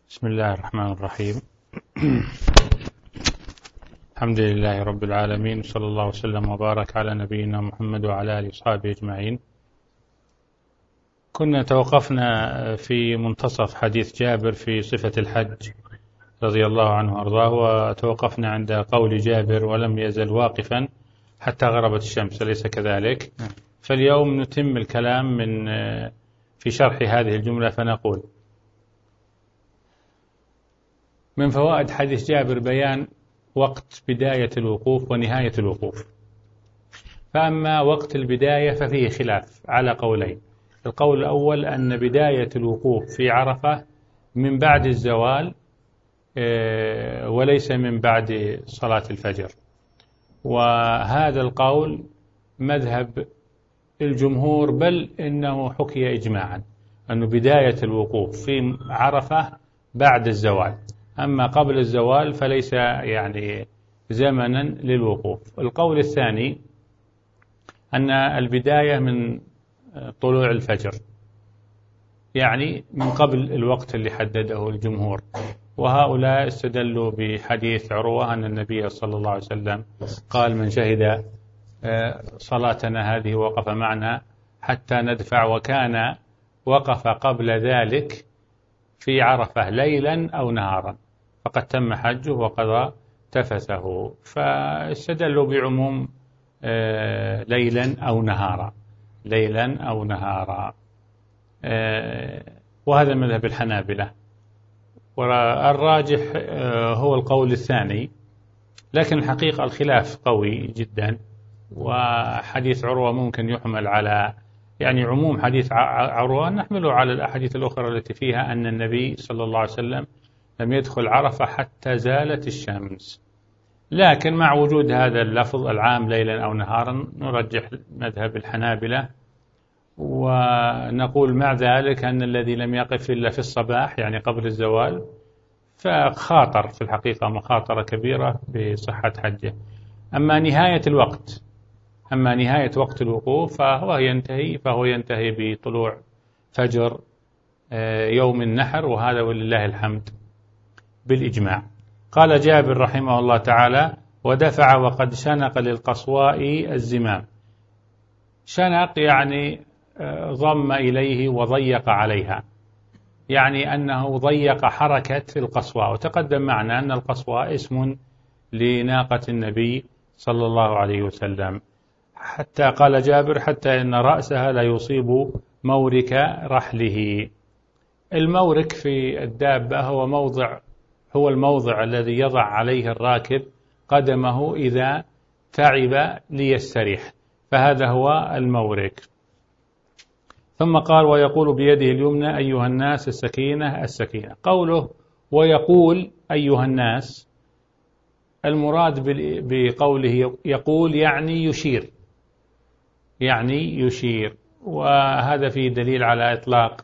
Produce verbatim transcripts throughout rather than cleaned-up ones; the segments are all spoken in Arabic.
بسم الله الرحمن الرحيم. الحمد لله رب العالمين، صلى الله وسلم وبارك على نبينا محمد وعلى آله وصحبه أجمعين. كنا توقفنا في منتصف حديث جابر في صفة الحج رضي الله عنه وأرضاه، وتوقفنا عند قول جابر: ولم يزل واقفا حتى غربت الشمس، أليس كذلك؟ فاليوم نتم الكلام من في شرح هذه الجملة، فنقول: من فوائد حديث جابر بيان وقت بداية الوقوف ونهاية الوقوف. فأما وقت البداية ففيه خلاف على قولين. القول الأول أن بداية الوقوف في عرفة من بعد الزوال وليس من بعد صلاة الفجر، وهذا القول مذهب الجمهور، بل إنه حكي إجماعا أن بداية الوقوف في عرفة بعد الزوال، أما قبل الزوال فليس يعني زمنا للوقوف. القول الثاني أن البداية من طلوع الفجر، يعني من قبل الوقت اللي حدده الجمهور، وهؤلاء استدلوا بحديث عروة أن النبي صلى الله عليه وسلم قال: من شهد صلاتنا هذه وقف معنا حتى ندفع، وكان وقف قبل ذلك في عرفة ليلا أو نهارا فقد تم حجه وقضى تفثه، فاستدلوا بعموم ليلا أو نهارا ليلا أو نهارا وهذا مذهب الحنابلة، والراجح هو القول الثاني. لكن الحقيقة الخلاف قوي جدا، وحديث عروة ممكن يحمل على يعني عموم حديث عروة، نحمله على الأحاديث الأخرى التي فيها أن النبي صلى الله عليه وسلم لم يدخل عرفة حتى زالت الشمس. لكن مع وجود هذا اللفظ العام ليلا أو نهارا نرجح مذهب الحنابلة، ونقول مع ذلك أن الذي لم يقف إلا في الصباح يعني قبل الزوال فخاطر في الحقيقة مخاطرة كبيرة بصحة حجه. أما نهاية الوقت أما نهاية وقت الوقوف فهو ينتهي فهو ينتهي بطلوع فجر يوم النحر، وهذا ولله الحمد بالإجماع. قال جابر رحمه الله تعالى: ودفع وقد شنق للقصواء الزمام. شنق يعني ضم إليه وضيق عليها، يعني أنه ضيق حركة القصواء. وتقدم معنا أن القصواء اسم لناقة النبي صلى الله عليه وسلم، حتى قال جابر: حتى إن رأسها لا يصيب مورك رحله. المورك في الدابة هو موضع هو الموضع الذي يضع عليه الراكب قدمه إذا تعب ليستريح، فهذا هو المورك. ثم قال: ويقول بيده اليمنى: أيها الناس السكينة السكينة. قوله ويقول أيها الناس، المراد بقوله يقول يعني يشير يعني يشير وهذا فيه دليل على إطلاق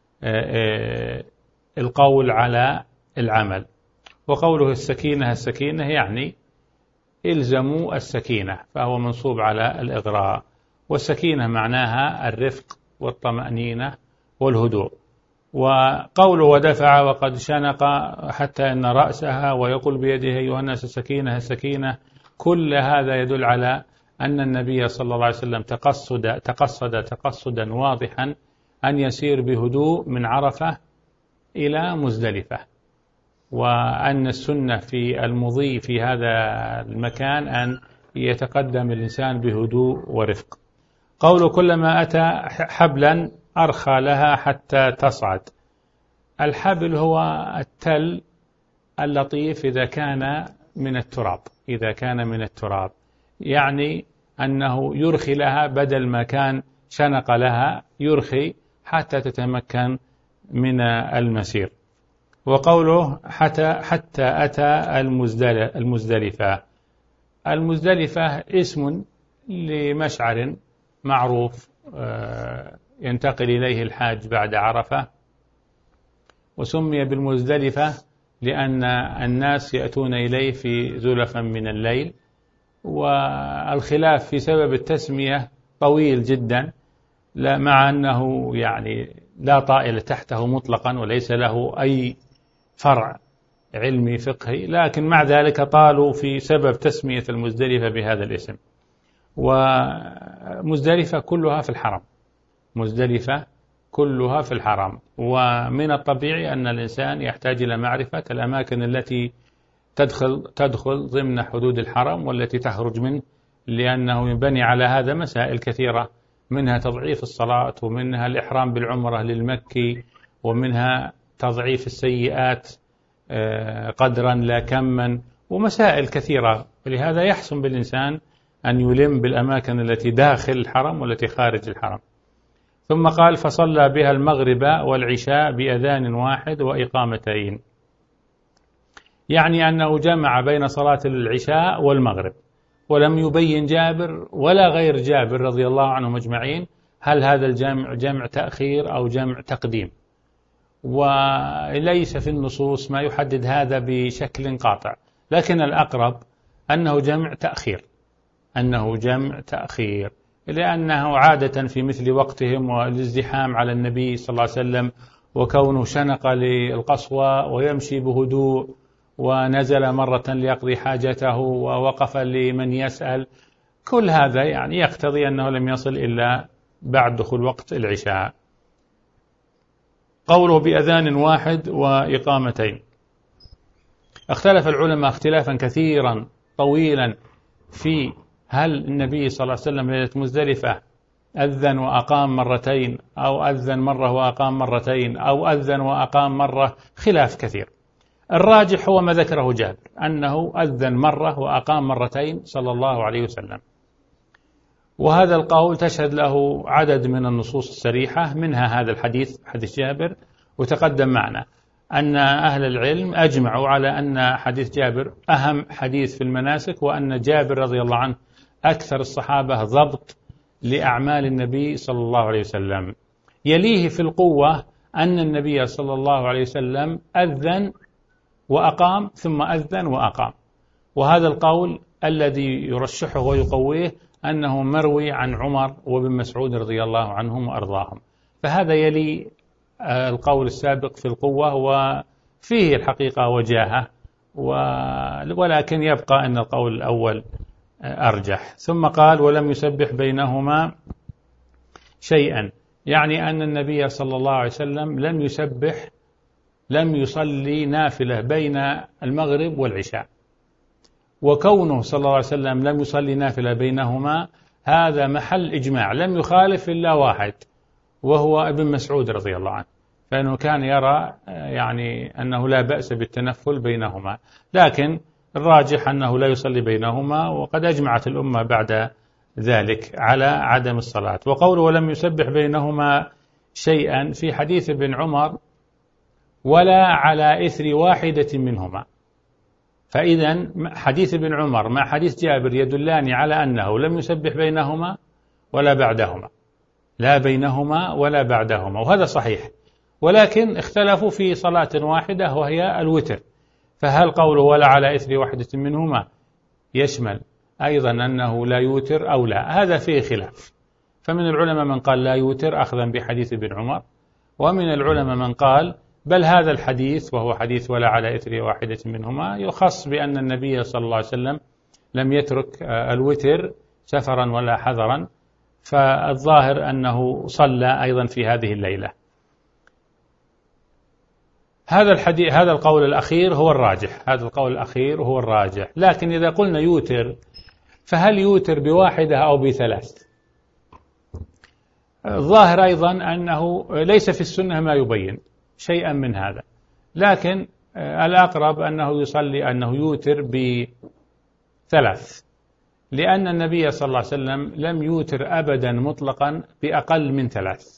القول على العمل. وقوله السكينة السكينة يعني إلزموا السكينة، فهو منصوب على الإغراء، والسكينة معناها الرفق والطمأنينة والهدوء. وقوله ودفع وقد شنق حتى إن رأسها ويقول بيده أيها الناس السكينة السكينة، كل هذا يدل على أن النبي صلى الله عليه وسلم تقصد تقصد تقصدا واضحا أن يسير بهدوء من عرفة إلى مزدلفة، وأن السنة في المضي في هذا المكان أن يتقدم الإنسان بهدوء ورفق. قوله كلما أتى حبلا أرخى لها حتى تصعد. الحبل هو التل اللطيف إذا كان من التراب إذا كان من التراب يعني أنه يرخي لها، بدل ما كان شنق لها يرخي حتى تتمكن من المسير. وقوله حتى, حتى أتى المزدلفة. المزدلفة اسم لمشعر معروف ينتقل إليه الحاج بعد عرفة، وسمي بالمزدلفة لأن الناس يأتون إليه في زلفا من الليل. والخلاف في سبب التسمية طويل جدا، مع أنه يعني لا طائل تحته مطلقا وليس له أي فرع علمي فقهي، لكن مع ذلك طالوا في سبب تسمية المزدلفة بهذا الاسم. ومزدلفة كلها في الحرم، مزدلفة كلها في الحرم. ومن الطبيعي أن الإنسان يحتاج إلى معرفة الأماكن التي تدخل تدخل ضمن حدود الحرم والتي تخرج منه، لأنه ينبني على هذا مسائل كثيرة، منها تضعيف الصلاة، ومنها الإحرام بالعمرة للمكي، ومنها تضعيف السيئات قدرا لا كما، ومسائل كثيرة. ولهذا يحسن بالإنسان أن يلم بالأماكن التي داخل الحرم والتي خارج الحرم. ثم قال فصلى بها المغرب والعشاء بأذان واحد وإقامتين، يعني أنه جمع بين صلاة العشاء والمغرب، ولم يبين جابر ولا غير جابر رضي الله عنهم أجمعين هل هذا الجمع جمع تأخير أو جمع تقديم، وليس في النصوص ما يحدد هذا بشكل قاطع، لكن الأقرب أنه جمع تأخير، أنه جمع تأخير، لأنه عادة في مثل وقتهم والازدحام على النبي صلى الله عليه وسلم، وكونه شنق للقصوى ويمشي بهدوء، ونزل مرة ليقضي حاجته ووقف لمن يسأل، كل هذا يعني يقتضي أنه لم يصل إلا بعد دخول وقت العشاء. قوله بأذان واحد وإقامتين، اختلف العلماء اختلافا كثيرا طويلا في هل النبي صلى الله عليه وسلم ليلة مزدلفة أذن وأقام مرتين، أو أذن مرة وأقام مرتين، أو أذن وأقام مرة، خلاف كثير. الراجح هو ما ذكره جابر، أنه أذن مرة وأقام مرتين صلى الله عليه وسلم، وهذا القول تشهد له عدد من النصوص الصريحة، منها هذا الحديث حديث جابر، وتقدم معنا أن أهل العلم أجمعوا على أن حديث جابر أهم حديث في المناسك، وأن جابر رضي الله عنه أكثر الصحابة ضبط لأعمال النبي صلى الله عليه وسلم. يليه في القوة أن النبي صلى الله عليه وسلم أذن وأقام ثم أذن وأقام، وهذا القول الذي يرشحه ويقويه أنه مروي عن عمر وابن مسعود رضي الله عنهم وأرضاهم، فهذا يلي القول السابق في القوة، وفيه الحقيقة وجاهة، ولكن يبقى أن القول الأول أرجح. ثم قال ولم يسبح بينهما شيئا، يعني أن النبي صلى الله عليه وسلم لم يسبح، لم يصلي نافلة بين المغرب والعشاء، وكونه صلى الله عليه وسلم لم يصلي نافلة بينهما هذا محل إجماع، لم يخالف إلا واحد وهو ابن مسعود رضي الله عنه، فإنه كان يرى يعني أنه لا بأس بالتنفل بينهما، لكن الراجح أنه لا يصلي بينهما، وقد أجمعت الأمة بعد ذلك على عدم الصلاة. وقوله ولم يسبح بينهما شيئا في حديث ابن عمر ولا على إثر واحدة منهما، فإذا حديث ابن عمر مع حديث جابر يدلان على أنه لم يسبح بينهما ولا بعدهما، لا بينهما ولا بعدهما، وهذا صحيح، ولكن اختلفوا في صلاة واحدة وهي الوتر، فهل قوله ولا على إثر واحدة منهما يشمل أيضا أنه لا يوتر أو لا؟ هذا فيه خلاف، فمن العلماء من قال لا يوتر أخذا بحديث ابن عمر، ومن العلماء من قال بل هذا الحديث وهو حديث ولا على إثر واحدة منهما يخص بأن النبي صلى الله عليه وسلم لم يترك الوتر سفرا ولا حذرا، فالظاهر أنه صلى أيضا في هذه الليلة. هذا الحديث هذا القول الأخير هو الراجح، هذا القول الأخير هو الراجح، لكن إذا قلنا يوتر فهل يوتر بواحدة أو بثلاث؟ الظاهر أيضا أنه ليس في السنة ما يبين شيئا من هذا، لكن الأقرب أنه يصلي أنه يوتر بثلاث، لأن النبي صلى الله عليه وسلم لم يوتر أبدا مطلقا بأقل من ثلاث،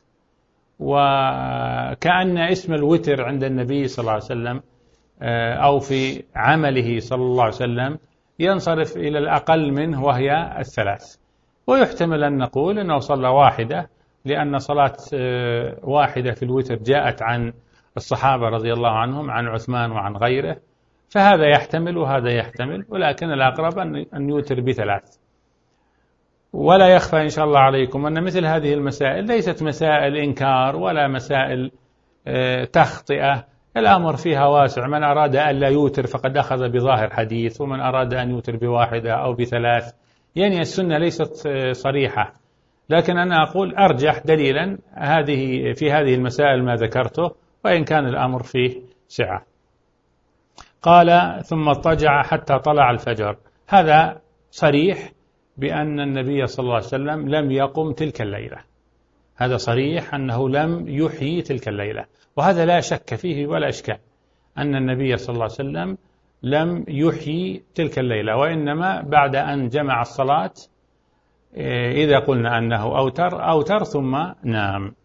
وكأن اسم الوتر عند النبي صلى الله عليه وسلم أو في عمله صلى الله عليه وسلم ينصرف إلى الأقل منه وهي الثلاث، ويحتمل أن نقول أنه صلى واحدة، لأن صلاة واحدة في الوتر جاءت عن الصحابة رضي الله عنهم، عن عثمان وعن غيره، فهذا يحتمل وهذا يحتمل، ولكن الأقرب أن يوتر بثلاث. ولا يخفى إن شاء الله عليكم أن مثل هذه المسائل ليست مسائل إنكار ولا مسائل تخطئة، الأمر فيها واسع، من أراد أن لا يوتر فقد أخذ بظاهر حديث، ومن أراد أن يوتر بواحدة أو بثلاث، يعني السنة ليست صريحة. لكن أنا أقول أرجح دليلا هذه في هذه المسائل ما ذكرته، وإن كان الأمر فيه سعة. قال ثم اضطجع حتى طلع الفجر، هذا صريح بأن النبي صلى الله عليه وسلم لم يقم تلك الليلة، هذا صريح أنه لم يحيي تلك الليلة، وهذا لا شك فيه ولا إشكال أن النبي صلى الله عليه وسلم لم يحيي تلك الليلة، وإنما بعد أن جمع الصلاة إذا قلنا أنه أوتر أوتر ثم نام.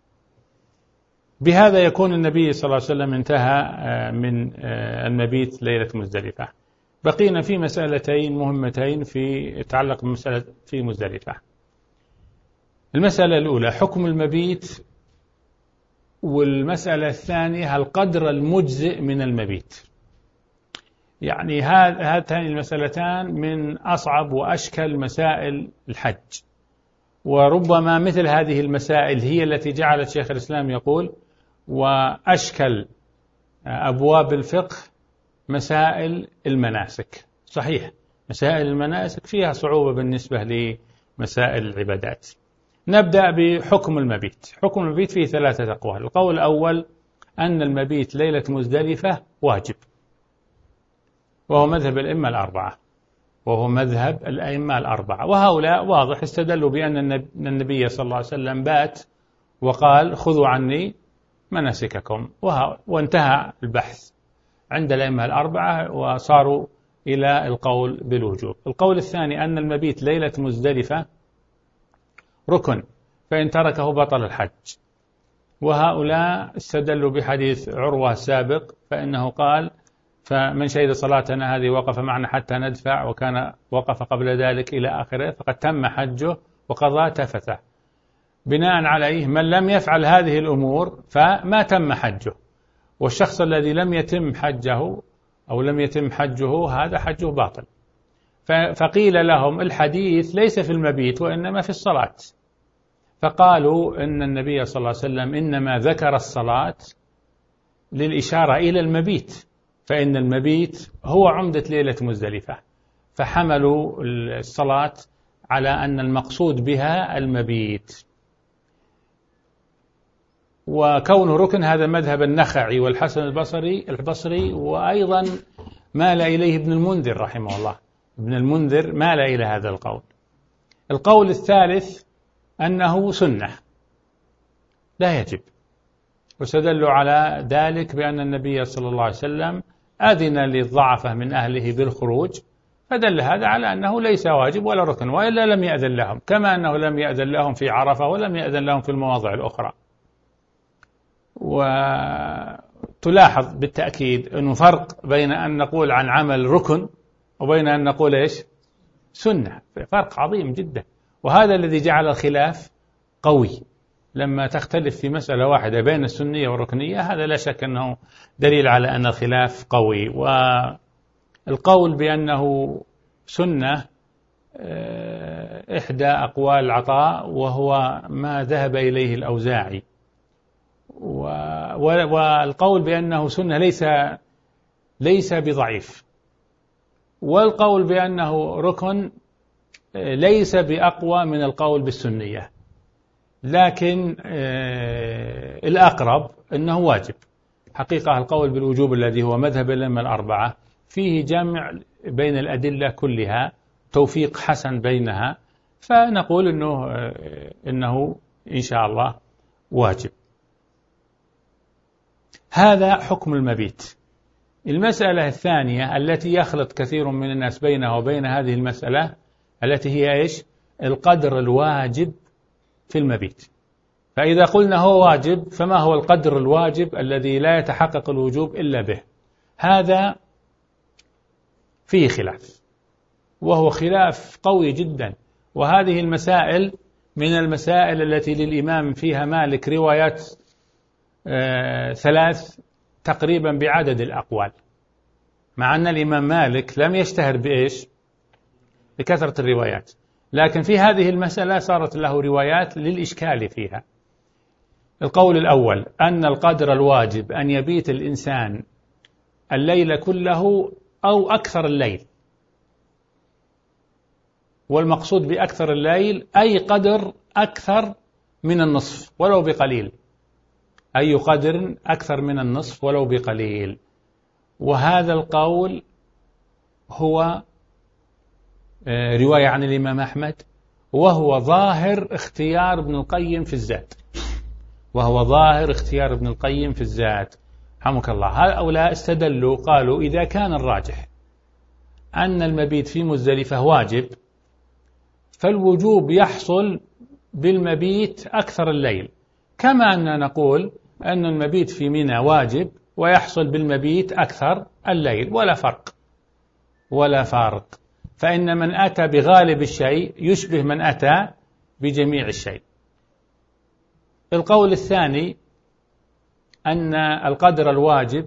بهذا يكون النبي صلى الله عليه وسلم انتهى من المبيت ليلة مزدلفة. بقينا في مسألتين مهمتين في يتعلق بمسألة في مزدلفة. المسألة الأولى حكم المبيت، والمسألة الثانية القدر المجزئ من المبيت. يعني هاتان المسألتان من أصعب وأشكل مسائل الحج، وربما مثل هذه المسائل هي التي جعلت شيخ الإسلام يقول وأشكل أبواب الفقه مسائل المناسك. صحيح مسائل المناسك فيها صعوبة بالنسبة لمسائل العبادات. نبدأ بحكم المبيت. حكم المبيت فيه ثلاثة أقوال. القول الأول أن المبيت ليلة مزدلفة واجب، وهو مذهب الأئمة الأربعة وهو مذهب الأئمة الأربعة وهؤلاء واضح استدلوا بأن النبي صلى الله عليه وسلم بات وقال خذوا عني مناسككم، وانتهى البحث عند الأئمة الأربعة وصاروا إلى القول بالوجوب. القول الثاني أن المبيت ليلة مزدلفة ركن، فإن تركه بطل الحج، وهؤلاء استدلوا بحديث عروة السابق فإنه قال فمن شهد صلاتنا هذه وقف معنا حتى ندفع، وكان وقف قبل ذلك إلى آخره فقد تم حجه وقضى تفته. بناء عليه من لم يفعل هذه الأمور فما تم حجه، والشخص الذي لم يتم حجه أو لم يتم حجه هذا حجه باطل. فقيل لهم الحديث ليس في المبيت وإنما في الصلاة، فقالوا إن النبي صلى الله عليه وسلم إنما ذكر الصلاة للإشارة إلى المبيت، فإن المبيت هو عمدة ليلة مزدلفة، فحملوا الصلاة على أن المقصود بها المبيت. وكونه ركن هذا مذهب النخعي والحسن البصري البصري وأيضا مال إليه ابن المنذر رحمه الله. ابن المنذر مال إلى هذا القول. القول الثالث أنه سنة لا يجب، واستدلوا على ذلك بأن النبي صلى الله عليه وسلم أذن للضعفة من أهله بالخروج، فدل هذا على أنه ليس واجب ولا ركن، وإلا لم يأذن لهم، كما أنه لم يأذن لهم في عرفة ولم يأذن لهم في المواضع الأخرى. وتلاحظ بالتأكيد أنه فرق بين أن نقول عن عمل ركن وبين أن نقول إيش سنة، فرق عظيم جدا، وهذا الذي جعل الخلاف قوي. لما تختلف في مسألة واحدة بين السنية والركنية هذا لا شك أنه دليل على أن الخلاف قوي. والقول بأنه سنة إحدى أقوال عطاء، وهو ما ذهب إليه الأوزاعي، والقول بأنه سنة ليس ليس بضعيف، والقول بأنه ركن ليس بأقوى من القول بالسنية، لكن الأقرب أنه واجب. حقيقة القول بالوجوب الذي هو مذهب الأئمة الأربعة فيه جمع بين الأدلة كلها، توفيق حسن بينها، فنقول إنه إنه إن شاء الله واجب. هذا حكم المبيت. المسألة الثانية التي يخلط كثير من الناس بينها وبين هذه المسألة التي هي إيش القدر الواجب في المبيت. فإذا قلنا هو واجب فما هو القدر الواجب الذي لا يتحقق الوجوب إلا به؟ هذا فيه خلاف، وهو خلاف قوي جدا. وهذه المسائل من المسائل التي للإمام فيها مالك روايات آه ثلاث تقريبا بعدد الأقوال، مع أن الإمام مالك لم يشتهر بإيش بكثرة الروايات، لكن في هذه المسألة صارت له روايات للإشكال فيها. القول الأول أن القدر الواجب أن يبيت الإنسان الليل كله أو أكثر الليل، والمقصود بأكثر الليل أي قدر أكثر من النصف ولو بقليل، أي قدر أكثر من النصف ولو بقليل. وهذا القول هو رواية عن الإمام أحمد، وهو ظاهر اختيار ابن القيم في الزاد، وهو ظاهر اختيار ابن القيم في الزاد رحمك الله. هؤلاء استدلوا قالوا إذا كان الراجح أن المبيت في مزدلفة واجب، فالوجوب يحصل بالمبيت أكثر الليل، كما أننا نقول أن المبيت في منى واجب ويحصل بالمبيت أكثر الليل، ولا فرق ولا فارق. فإن من أتى بغالب الشيء يشبه من أتى بجميع الشيء. القول الثاني أن القدر الواجب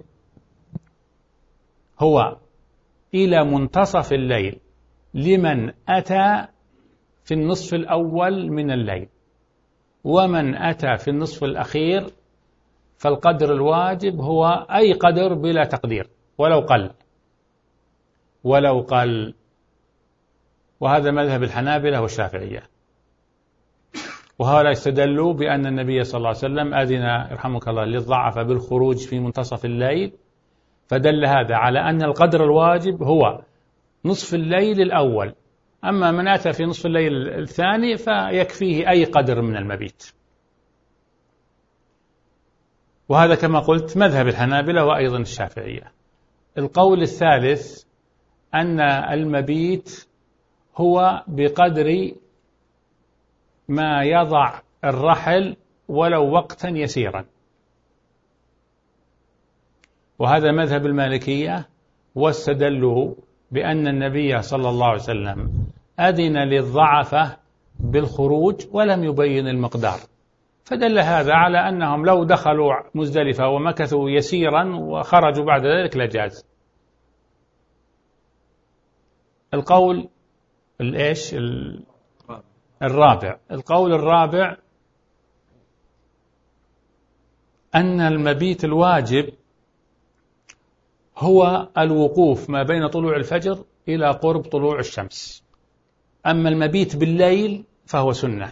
هو إلى منتصف الليل لمن أتى في النصف الأول من الليل، ومن أتى في النصف الأخير فالقدر الواجب هو أي قدر بلا تقدير ولو قل ولو قل. وهذا مذهب الحنابلة والشافعية. وهؤلاء استدلوا بأن النبي صلى الله عليه وسلم أذن يرحمك الله للضعف بالخروج في منتصف الليل، فدل هذا على أن القدر الواجب هو نصف الليل الأول، أما من أتى في نصف الليل الثاني فيكفيه أي قدر من المبيت. وهذا كما قلت مذهب الحنابلة وأيضا الشافعية. القول الثالث أن المبيت هو بقدر ما يضع الرحل ولو وقتا يسيرا، وهذا مذهب المالكية، واستدلوا بأن النبي صلى الله عليه وسلم أذن للضعفة بالخروج ولم يبين المقدار، فدل هذا على أنهم لو دخلوا مزدلفة ومكثوا يسيرا وخرجوا بعد ذلك لجاز. القول الإيش الرابع القول الرابع أن المبيت الواجب هو الوقوف ما بين طلوع الفجر إلى قرب طلوع الشمس، أما المبيت بالليل فهو سنة.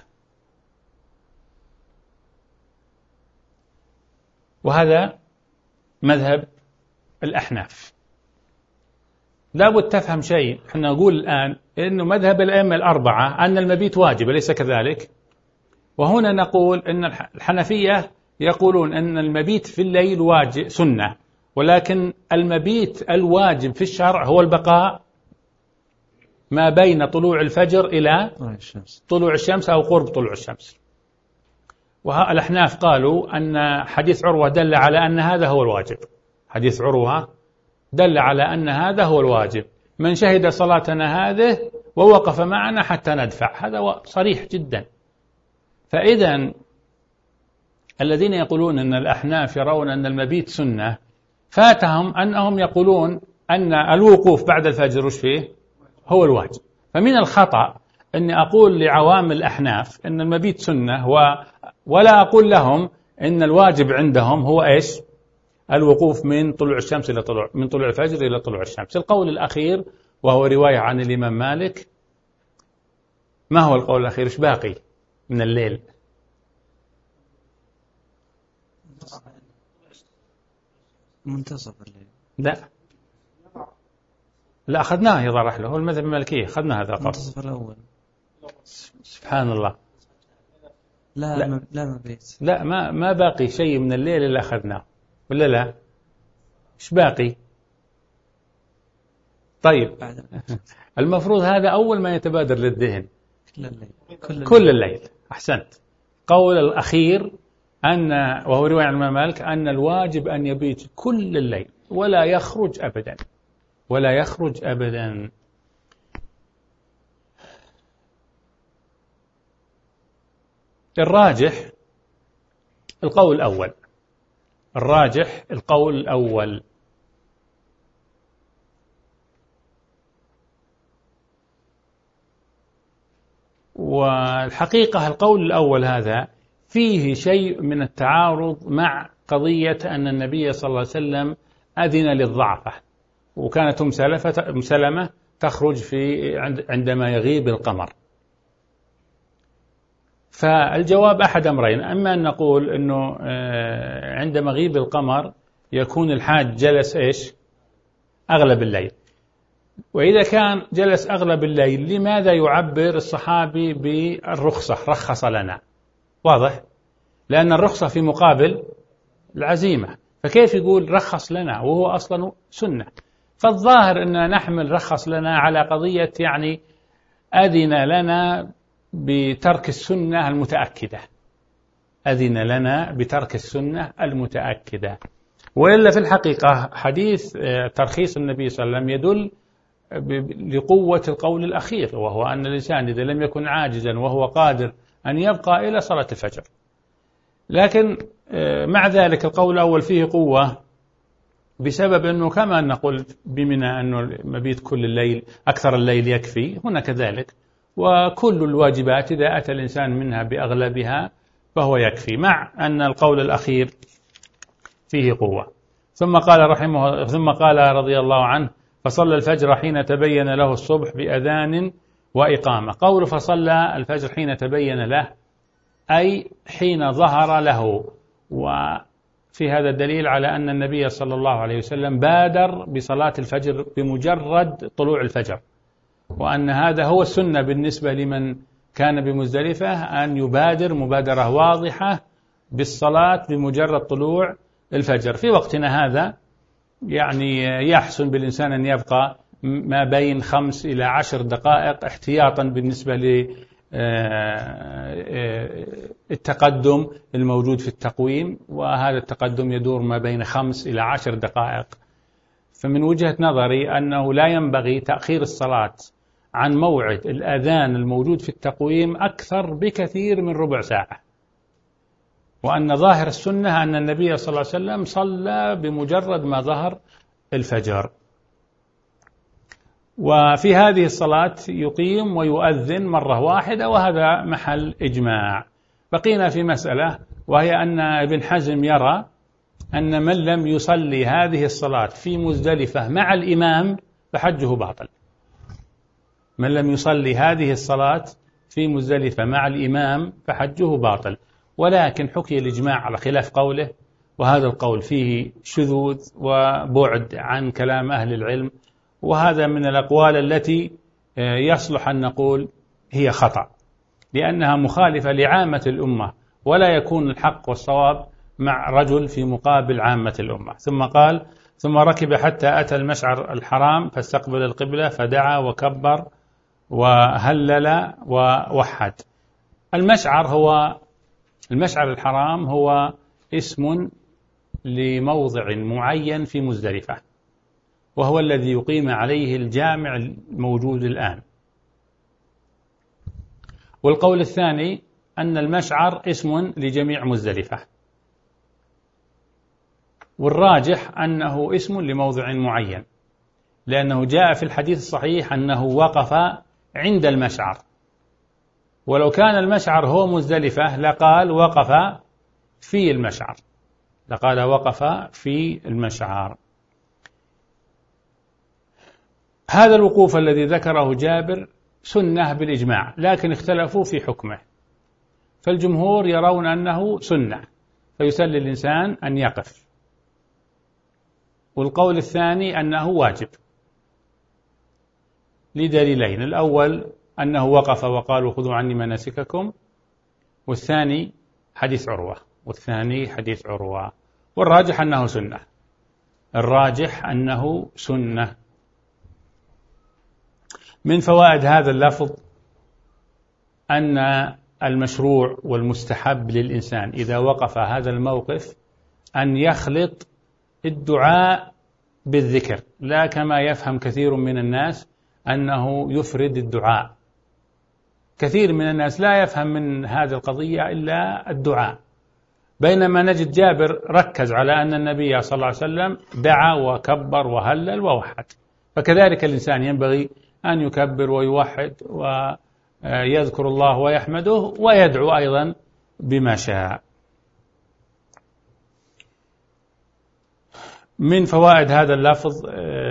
وهذا مذهب الأحناف. لا بد تفهم شيء، احنا نقول الآن إنه مذهب الأئمة الأربعة أن المبيت واجب، أليس كذلك؟ وهنا نقول أن الحنفية يقولون أن المبيت في الليل واجب سنة، ولكن المبيت الواجب في الشرع هو البقاء ما بين طلوع الفجر إلى طلوع الشمس أو قرب طلوع الشمس. والأحناف قالوا أن حديث عروة دل على أن هذا هو الواجب، حديث عروة دل على أن هذا هو الواجب، من شهد صلاتنا هذه ووقف معنا حتى ندفع، هذا صريح جدا. فإذا الذين يقولون أن الأحناف يرون أن المبيت سنة فاتهم أنهم يقولون أن الوقوف بعد الفجر وش فيه هو الواجب. فمن الخطأ أني أقول لعوام الأحناف أن المبيت سنة و ولا أقول لهم أن الواجب عندهم هو إيش الوقوف من طلوع الشمس إلى طلوع من طلوع الفجر إلى طلوع الشمس. القول الأخير وهو رواية عن الإمام مالك. ما هو القول الأخير؟ إيش باقي من الليل؟ منتصف الليل. لا لا أخذناه إذا راح له، هو المذهب المالكي أخذنا هذا القول. منتصف الأول. سبحان الله. لا لا, لا مبيت. لا ما ما باقي شيء من الليل اللي أخذناه ولا لا؟ إيش باقي؟ طيب المفروض هذا أول ما يتبادر للذهن. كل الليل. كل الليل, كل الليل. أحسنت. قول الأخير أن وهو رواية عن الإمام مالك أن الواجب أن يبيت كل الليل ولا يخرج أبدا ولا يخرج أبدا. الراجح القول الأول الراجح القول الأول والحقيقة القول الأول هذا فيه شيء من التعارض مع قضية أن النبي صلى الله عليه وسلم أذن للضعفة، وكانت أم سلمة تخرج في عندما يغيب القمر. فالجواب أحد أمرين: أما أن نقول أنه عند مغيب القمر يكون الحاج جلس إيش أغلب الليل، وإذا كان جلس أغلب الليل لماذا يعبر الصحابي بالرخصة رخص لنا؟ واضح؟ لأن الرخصة في مقابل العزيمة، فكيف يقول رخص لنا وهو أصلا سنة؟ فالظاهر أننا نحمل رخص لنا على قضية يعني أذن لنا بترك السنة المتأكدة، أذن لنا بترك السنة المتأكدة. وإلا في الحقيقة حديث ترخيص النبي صلى الله عليه وسلم يدل لقوة القول الأخير، وهو أن الإنسان إذا لم يكن عاجزا وهو قادر أن يبقى إلى صلاة الفجر. لكن مع ذلك القول الأول فيه قوة بسبب أنه كما نقول بمنى أنه مبيت كل الليل أكثر الليل يكفي، هنا كذلك، وكل الواجبات إذا أتى الإنسان منها بأغلبها فهو يكفي، مع أن القول الأخير فيه قوة. ثم قال رحمه ثم قال رضي الله عنه: فصلى الفجر حين تبين له الصبح بأذان وإقامة. قول فصلى الفجر حين تبين له أي حين ظهر له، وفي هذا الدليل على أن النبي صلى الله عليه وسلم بادر بصلاة الفجر بمجرد طلوع الفجر، وأن هذا هو السنة بالنسبة لمن كان بمزدلفة، أن يبادر مبادرة واضحة بالصلاة بمجرد طلوع الفجر. في وقتنا هذا يعني يحسن بالإنسان أن يبقى ما بين خمس إلى عشر دقائق احتياطا بالنسبة للتقدم الموجود في التقويم، وهذا التقدم يدور ما بين خمس إلى عشر دقائق. فمن وجهة نظري أنه لا ينبغي تأخير الصلاة عن موعد الأذان الموجود في التقويم أكثر بكثير من ربع ساعة، وأن ظاهر السنة أن النبي صلى الله عليه وسلم صلى بمجرد ما ظهر الفجر. وفي هذه الصلاة يقيم ويؤذن مرة واحدة، وهذا محل إجماع. بقينا في مسألة، وهي أن ابن حزم يرى أن من لم يصلي هذه الصلاة في مزدلفة مع الإمام فحجه باطل. من لم يصلي هذه الصلاة في مزدلفة مع الإمام فحجه باطل، ولكن حكي الإجماع على خلاف قوله، وهذا القول فيه شذوذ وبعد عن كلام أهل العلم، وهذا من الأقوال التي يصلح أن نقول هي خطأ، لأنها مخالفة لعامة الأمة، ولا يكون الحق والصواب مع رجل في مقابل عامة الأمة. ثم قال: ثم ركب حتى أتى المشعر الحرام فاستقبل القبلة فدعا وكبر وهلل ووحد. المشعر هو المشعر الحرام هو اسم لموضع معين في مزدلفة، وهو الذي يقيم عليه الجامع الموجود الآن. والقول الثاني أن المشعر اسم لجميع مزدلفة، والراجح أنه اسم لموضع معين، لأنه جاء في الحديث الصحيح أنه وقف عند المشعر، ولو كان المشعر هو مزدلفة لقال وقف في المشعر، لقال وقف في المشعر. هذا الوقوف الذي ذكره جابر سنة بالإجماع، لكن اختلفوا في حكمه، فالجمهور يرون أنه سنة فيسلي الإنسان أن يقف، والقول الثاني أنه واجب لدليلين: الأول أنه وقف وقالوا خذوا عني مناسككم، والثاني حديث عروة والثاني حديث عروة والراجح أنه سنة الراجح أنه سنة. من فوائد هذا اللفظ أن المشروع والمستحب للإنسان إذا وقف هذا الموقف أن يخلط الدعاء بالذكر، لا كما يفهم كثير من الناس أنه يفرد الدعاء. كثير من الناس لا يفهم من هذه القضية إلا الدعاء، بينما نجد جابر ركز على أن النبي صلى الله عليه وسلم دعا وكبر وهلل ووحد، فكذلك الإنسان ينبغي أن يكبر ويوحد ويذكر الله ويحمده ويدعو أيضا بما شاء. من فوائد هذا اللفظ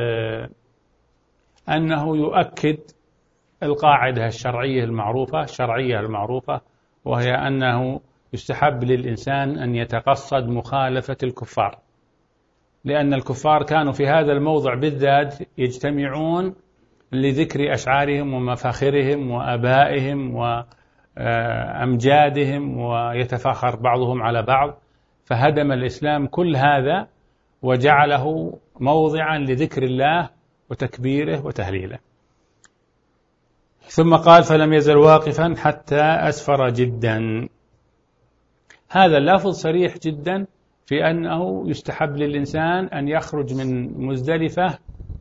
أنه يؤكد القاعدة الشرعية المعروفة الشرعية المعروفة وهي أنه يستحب للإنسان أن يتقصد مخالفة الكفار، لأن الكفار كانوا في هذا الموضع بالذات يجتمعون لذكر أشعارهم ومفاخرهم وأبائهم وأمجادهم ويتفاخر بعضهم على بعض، فهدم الإسلام كل هذا وجعله موضعا لذكر الله وتكبيره وتهليله. ثم قال فلم يزل واقفا حتى أسفر جدا. هذا اللفظ صريح جدا في أنه يستحب للإنسان أن يخرج من مزدلفة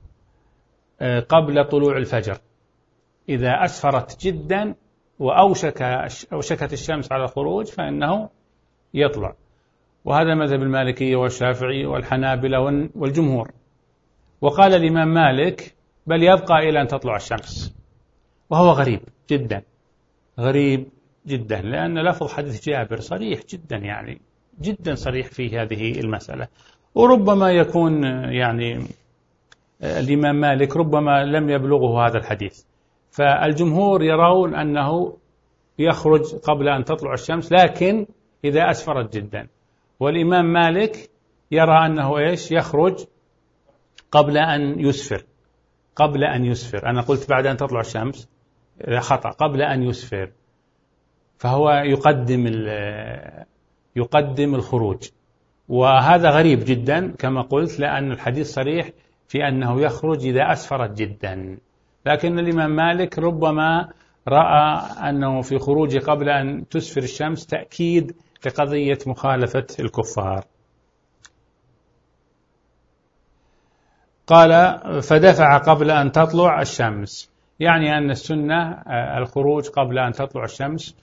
قبل طلوع الفجر، إذا أسفرت جدا وأوشك أوشكت الشمس على الخروج فإنه يطلع. وهذا مذهب المالكية والشافعي والحنابلة والجمهور. وقال الإمام مالك بل يبقى إلى أن تطلع الشمس، وهو غريب جدا غريب جدا، لأن لفظ حديث جابر صريح جدا، يعني جدا صريح في هذه المسألة. وربما يكون يعني الإمام مالك ربما لم يبلغه هذا الحديث، فالجمهور يرون أنه يخرج قبل أن تطلع الشمس لكن إذا أسفرت جدا، والإمام مالك يرى أنه إيش يخرج قبل أن يسفر قبل أن يسفر أنا قلت بعد أن تطلع الشمس، خطأ، قبل أن يسفر، فهو يقدم يقدم الخروج. وهذا غريب جدا كما قلت، لأن الحديث صريح في أنه يخرج إذا أسفرت جدا، لكن الإمام مالك ربما رأى أنه في خروجه قبل أن تسفر الشمس تأكيد لقضية مخالفة الكفار. قال فدفع قبل أن تطلع الشمس، يعني أن السنة الخروج قبل أن تطلع الشمس.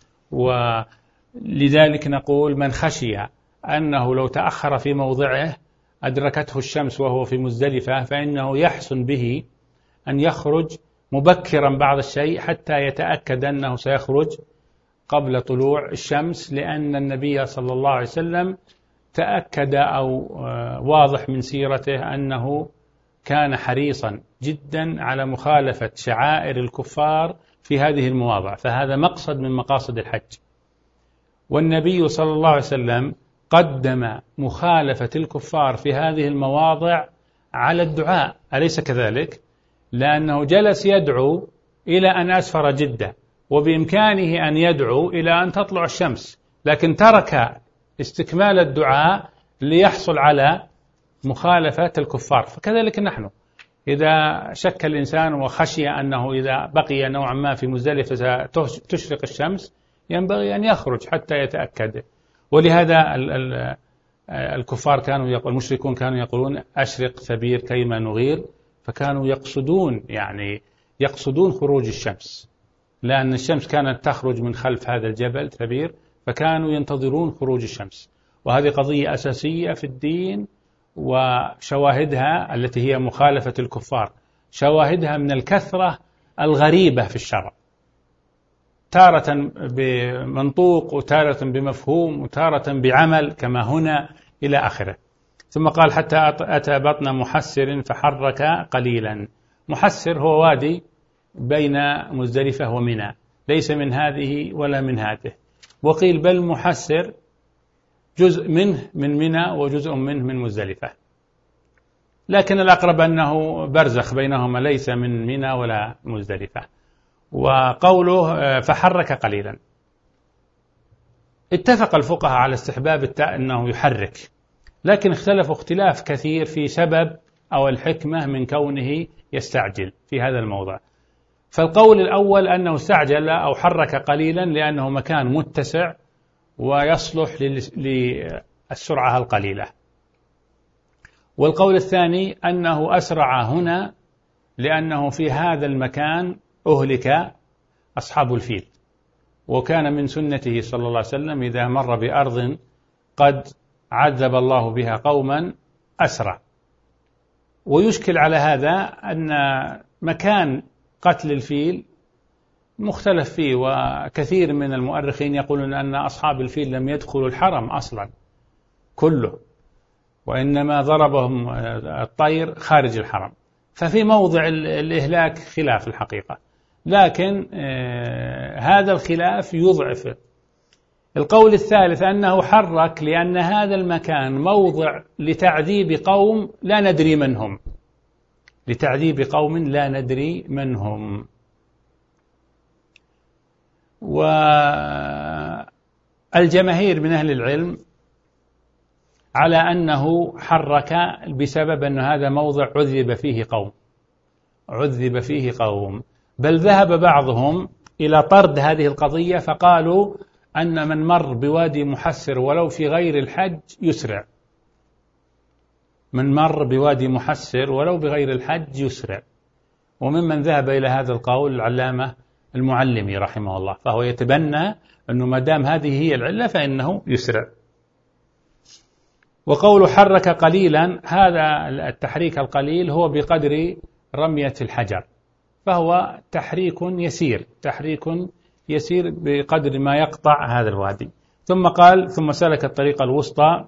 ولذلك نقول من خشي أنه لو تأخر في موضعه أدركته الشمس وهو في مزدلفة فإنه يحسن به أن يخرج مبكرا بعض الشيء حتى يتأكد أنه سيخرج قبل طلوع الشمس، لأن النبي صلى الله عليه وسلم تأكد أو واضح من سيرته أنه كان حريصا جدا على مخالفة شعائر الكفار في هذه المواضع، فهذا مقصد من مقاصد الحج. والنبي صلى الله عليه وسلم قدم مخالفة الكفار في هذه المواضع على الدعاء، أليس كذلك؟ لأنه جلس يدعو إلى أن أسفر جدة، وبإمكانه أن يدعو إلى أن تطلع الشمس، لكن ترك استكمال الدعاء ليحصل على مخالفة الكفار. فكذلك نحن إذا شك الإنسان وخشي أنه إذا بقي نوعا ما في مزدلفة تشرق الشمس ينبغي أن يخرج حتى يتأكد. ولهذا الكفار كانوا يقول المشركون كانوا يقولون أشرق ثبير كيما نغير، فكانوا يقصدون يعني يقصدون خروج الشمس، لأن الشمس كانت تخرج من خلف هذا الجبل ثبير، فكانوا ينتظرون خروج الشمس. وهذه قضية أساسية في الدين، وشواهدها التي هي مخالفة الكفار شواهدها من الكثرة الغريبة في الشرع، تارة بمنطوق وتارة بمفهوم وتارة بعمل كما هنا إلى آخره. ثم قال حتى أتى بطن محسر فحرك قليلا. محسر هو وادي بين مزدلفة ومنى، ليس من هذه ولا من هذه، وقيل بل محسر جزء منه من منى وجزء منه من مزدلفة، لكن الأقرب أنه برزخ بينهما ليس من منى ولا مزدلفة. وقوله فحرك قليلا، اتفق الفقهاء على استحباب التاء أنه يحرك، لكن اختلفوا اختلاف كثير في سبب أو الحكمة من كونه يستعجل في هذا الموضع. فالقول الأول أنه استعجل أو حرك قليلا لأنه مكان متسع ويصلح للسرعة القليلة. والقول الثاني أنه أسرع هنا لأنه في هذا المكان أهلك أصحاب الفيل، وكان من سنته صلى الله عليه وسلم إذا مر بأرض قد عذب الله بها قوما أسرع. ويشكل على هذا أن مكان قتل الفيل مختلف فيه، وكثير من المؤرخين يقولون أن أصحاب الفيل لم يدخلوا الحرم أصلا كله، وإنما ضربهم الطير خارج الحرم. ففي موضع الإهلاك خلاف الحقيقة، لكن هذا الخلاف يضعف. القول الثالث أنه حرك لأن هذا المكان موضع لتعذيب قوم لا ندري من هم، لتعذيب قوم لا ندري من هم. والجماهير من أهل العلم على أنه حرك بسبب أن هذا موضع عذب فيه قوم، عذب فيه قوم، بل ذهب بعضهم إلى طرد هذه القضية، فقالوا أن من مر بوادي محسر ولو في غير الحج يسرع، من مر بوادي محسر ولو بغير الحج يسرع. وممن ذهب إلى هذا القول العلامة المعلمي رحمه الله، فهو يتبنى أنه ما دام هذه هي العلة فإنه يسرع. وقول حرك قليلا، هذا التحريك القليل هو بقدر رمية الحجر، فهو تحريك يسير، تحريك يسير بقدر ما يقطع هذا الوادي. ثم قال ثم سلك الطريق الوسطى.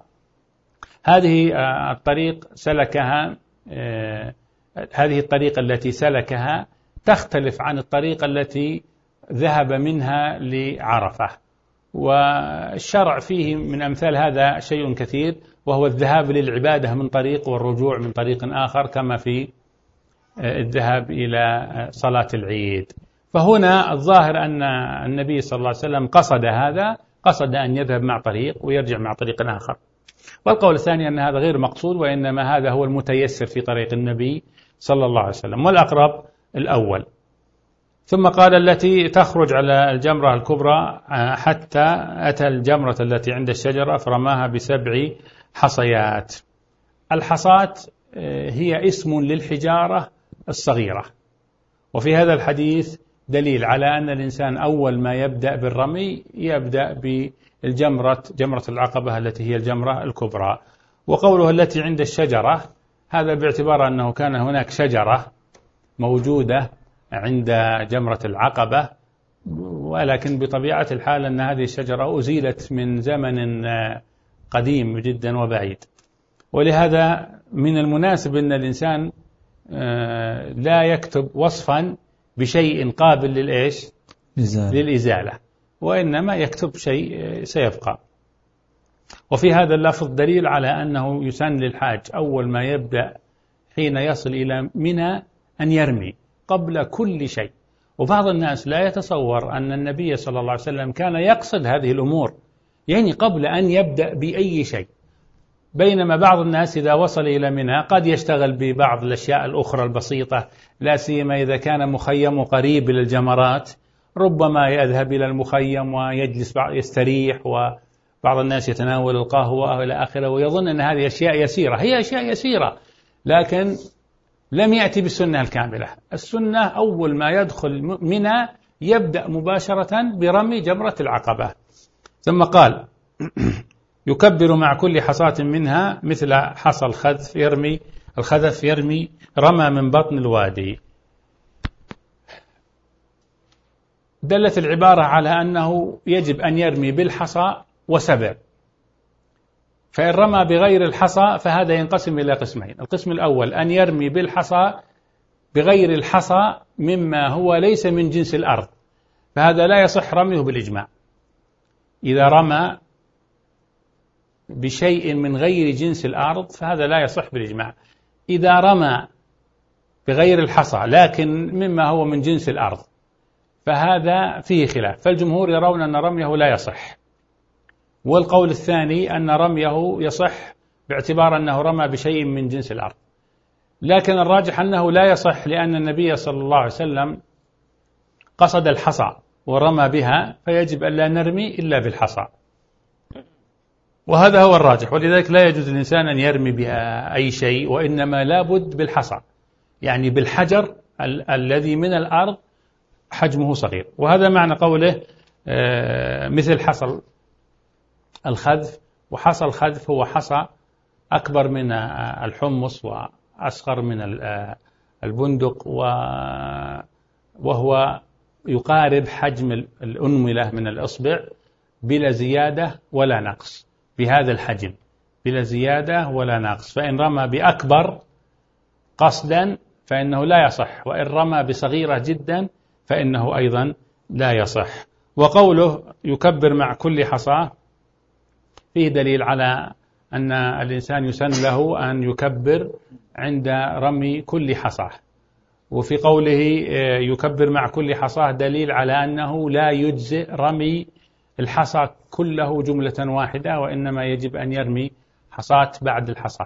هذه الطريق سلكها، هذه الطريقة التي سلكها تختلف عن الطريقة التي ذهب منها لعرفة، والشرع فيه من أمثال هذا شيء كثير، وهو الذهاب للعبادة من طريق والرجوع من طريق آخر، كما في الذهاب إلى صلاة العيد. فهنا الظاهر أن النبي صلى الله عليه وسلم قصد هذا، قصد أن يذهب مع طريق ويرجع مع طريق آخر. والقول الثاني أن هذا غير مقصود، وإنما هذا هو المتيسر في طريق النبي صلى الله عليه وسلم، والأقرب الأول. ثم قال التي تخرج على الجمرة الكبرى، حتى أتى الجمرة التي عند الشجرة فرماها بسبع حصيات. الحصات هي اسم للحجارة الصغيرة، وفي هذا الحديث دليل على أن الإنسان أول ما يبدأ بالرمي يبدأ بالجمرة، جمرة العقبة التي هي الجمرة الكبرى. وقوله التي عند الشجرة، هذا باعتبار أنه كان هناك شجرة موجودة عند جمرة العقبة، ولكن بطبيعة الحال أن هذه الشجرة أزيلت من زمن قديم جدا وبعيد، ولهذا من المناسب أن الإنسان لا يكتب وصفا بشيء قابل للإيش؟ للإزالة، وإنما يكتب شيء سيبقى. وفي هذا اللفظ دليل على أنه يسن للحاج أول ما يبدأ حين يصل إلى منى أن يرمي قبل كل شيء. وبعض الناس لا يتصور أن النبي صلى الله عليه وسلم كان يقصد هذه الأمور، يعني قبل أن يبدأ بأي شيء، بينما بعض الناس إذا وصل إلى منى قد يشتغل ببعض الأشياء الأخرى البسيطة، لا سيما إذا كان مخيم قريب للجمرات، ربما يذهب إلى المخيم ويجلس يستريح، وبعض الناس يتناول القهوة وإلى آخره، ويظن أن هذه أشياء يسيرة. هي أشياء يسيرة، لكن لم يأتي بالسنة الكاملة. السنة أول ما يدخل منى يبدأ مباشرة برمي جمرة العقبة. ثم قال يكبر مع كل حصاة منها مثل حصى الخذف، يرمي الخذف، يرمي رمى من بطن الوادي. دلت العبارة على أنه يجب أن يرمي بالحصى وسبع، فإن رمى بغير الحصى فهذا ينقسم إلى قسمين. القسم الأول أن يرمي بالحصى بغير الحصى مما هو ليس من جنس الأرض، فهذا لا يصح رميه بالإجماع. إذا رمى بشيء من غير جنس الأرض فهذا لا يصح بالإجماع. إذا رمى بغير الحصى لكن مما هو من جنس الأرض فهذا فيه خلاف، فالجمهور يرون أن رميه لا يصح. والقول الثاني أن رميه يصح باعتبار أنه رمى بشيء من جنس الأرض، لكن الراجح أنه لا يصح، لأن النبي صلى الله عليه وسلم قصد الحصى ورمى بها، فيجب أن لا نرمي إلا بالحصى، وهذا هو الراجح. ولذلك لا يجوز الإنسان أن يرمي بها أي شيء، وإنما لابد بالحصى، يعني بالحجر ال- الذي من الأرض حجمه صغير. وهذا معنى قوله آه مثل حصى الخذف. وحصى الخذف هو حصى أكبر من الحمص وأصغر من البندق، وهو يقارب حجم الأنملة من الإصبع بلا زيادة ولا نقص، بهذا الحجم بلا زيادة ولا نقص. فإن رمى بأكبر قصدا فإنه لا يصح، وإن رمى بصغيرة جدا فإنه أيضا لا يصح. وقوله يكبر مع كل حصاة فيه دليل على أن الإنسان يسن له أن يكبر عند رمي كل حصاة. وفي قوله يكبر مع كل حصاة دليل على أنه لا يجزئ رمي الحصى كله جملة واحدة، وإنما يجب أن يرمي حصاة بعد الحصاة.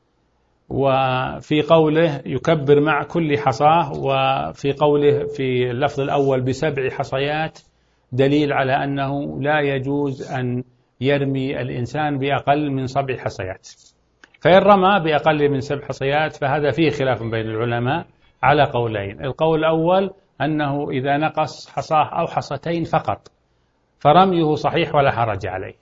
وفي قوله يكبر مع كل حصاة، وفي قوله في اللفظ الأول بسبع حصيات دليل على أنه لا يجوز أن يرمي الإنسان بأقل من سبع حصيات. فإن رمى بأقل من سبع حصيات فهذا فيه خلاف بين العلماء على قولين. القول الأول أنه إذا نقص حصاه أو حصتين فقط فرميه صحيح ولا حرج عليه،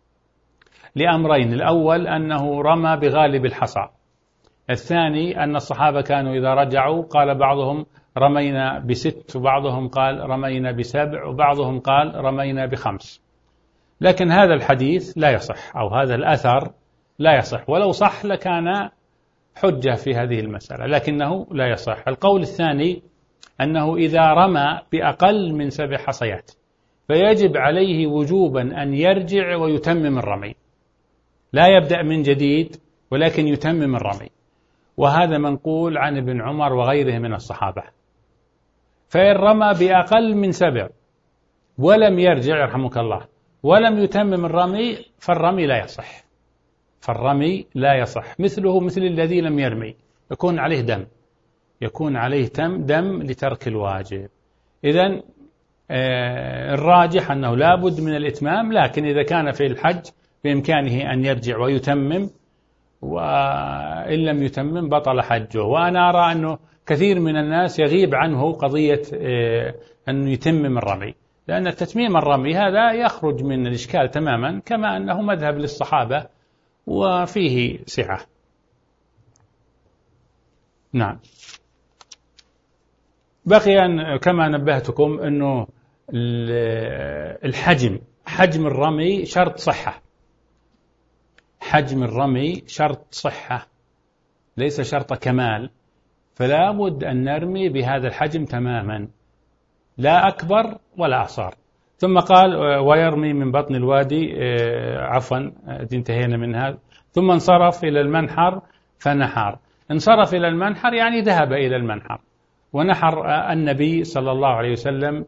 لأمرين: الأول أنه رمى بغالب الحصى، الثاني أن الصحابة كانوا إذا رجعوا قال بعضهم رمينا بست، وبعضهم قال رمينا بسبع، وبعضهم قال رمينا بخمس. لكن هذا الحديث لا يصح، أو هذا الأثر لا يصح، ولو صح لكان حجة في هذه المسألة، لكنه لا يصح. القول الثاني أنه إذا رمى بأقل من سبع حصيات فيجب عليه وجوبا أن يرجع ويتمم الرمي، لا يبدأ من جديد ولكن يتمم الرمي، وهذا منقول عن ابن عمر وغيره من الصحابة. فإن رمى بأقل من سبع ولم يرجع يرحمك الله ولم يتمم الرمي فالرمي لا يصح، فالرمي لا يصح. مثله مثل الذي لم يرمي، يكون عليه دم، يكون عليه دم لترك الواجب. إذن آه الراجح أنه لا بد من الإتمام، لكن إذا كان في الحج بإمكانه أن يرجع ويتمم، وإن لم يتمم بطل حجه. وأنا أرى أنه كثير من الناس يغيب عنه قضية آه أن يتمم الرمي، لأن التتميم الرمي هذا يخرج من الإشكال تماما، كما أنه مذهب للصحابة وفيه سعة. نعم. بقي أن كما نبهتكم أنه الحجم حجم الرمي شرط صحة، حجم الرمي شرط صحة ليس شرط كمال، فلا بد أن نرمي بهذا الحجم تماما، لا أكبر ولا أصغر. ثم قال ويرمي من بطن الوادي، عفوا انتهينا من هذا. ثم انصرف إلى المنحر فنحر. انصرف إلى المنحر يعني ذهب إلى المنحر، ونحر النبي صلى الله عليه وسلم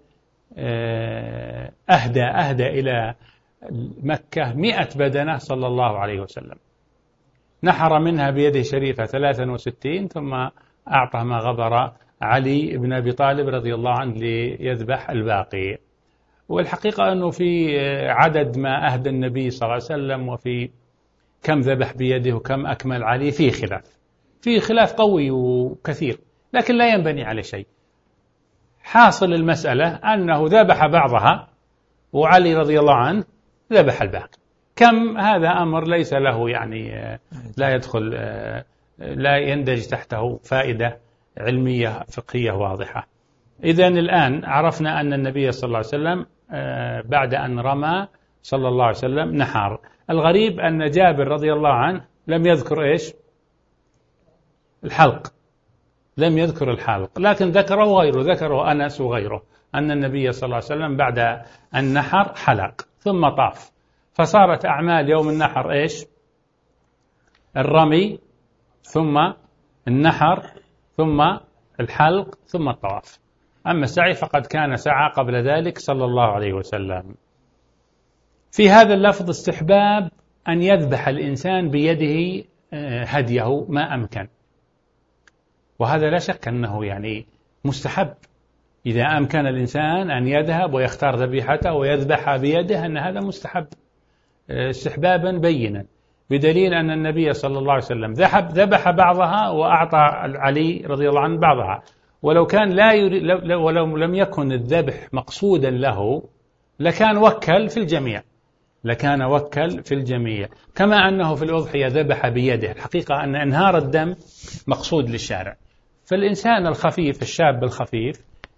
أهدى أهدى إلى مكة مئة بدنة صلى الله عليه وسلم، نحر منها بيده شريفة ثلاثا وستين، ثم أعطى ما غبر علي بن أبي طالب رضي الله عنه ليذبح الباقي. والحقيقة أنه في عدد ما أهدى النبي صلى الله عليه وسلم وفي كم ذبح بيده وكم أكمل عليه فيه خلاف، فيه خلاف قوي وكثير، لكن لا ينبني على شيء. حاصل المسألة أنه ذبح بعضها وعلي رضي الله عنه ذبح الباقي. كم هذا أمر ليس له يعني لا يدخل لا يندرج تحته فائدة علمية فقهية واضحة. إذن الآن عرفنا أن النبي صلى الله عليه وسلم بعد أن رمى صلى الله عليه وسلم نحر. الغريب أن جابر رضي الله عنه لم يذكر إيش؟ الحلق، لم يذكر الحلق، لكن ذكره غيره، ذكره أنس وغيره أن النبي صلى الله عليه وسلم بعد النحر حلق ثم طاف، فصارت أعمال يوم النحر إيش؟ الرمي ثم النحر ثم الحلق ثم الطواف. أما السعي فقد كان سعى قبل ذلك صلى الله عليه وسلم. في هذا اللفظ استحباب أن يذبح الإنسان بيده هديه ما أمكن، وهذا لا شك أنه يعني مستحب. إذا أمكن الإنسان أن يذهب ويختار ذبيحته ويذبحها بيده أن هذا مستحب استحبابا بينا، بدليل أن النبي صلى الله عليه وسلم ذهب ذبح بعضها وأعطى علي رضي الله عنه بعضها، ولو كان لا يري ولو لم يكن الذبح مقصودا له لكان وكل في الجميع، لكان وكل في الجميع، كما أنه في الأضحية ذبح بيده. الحقيقة أن إنهار الدم مقصود للشارع، فالإنسان الخفيف الشاب الخفيف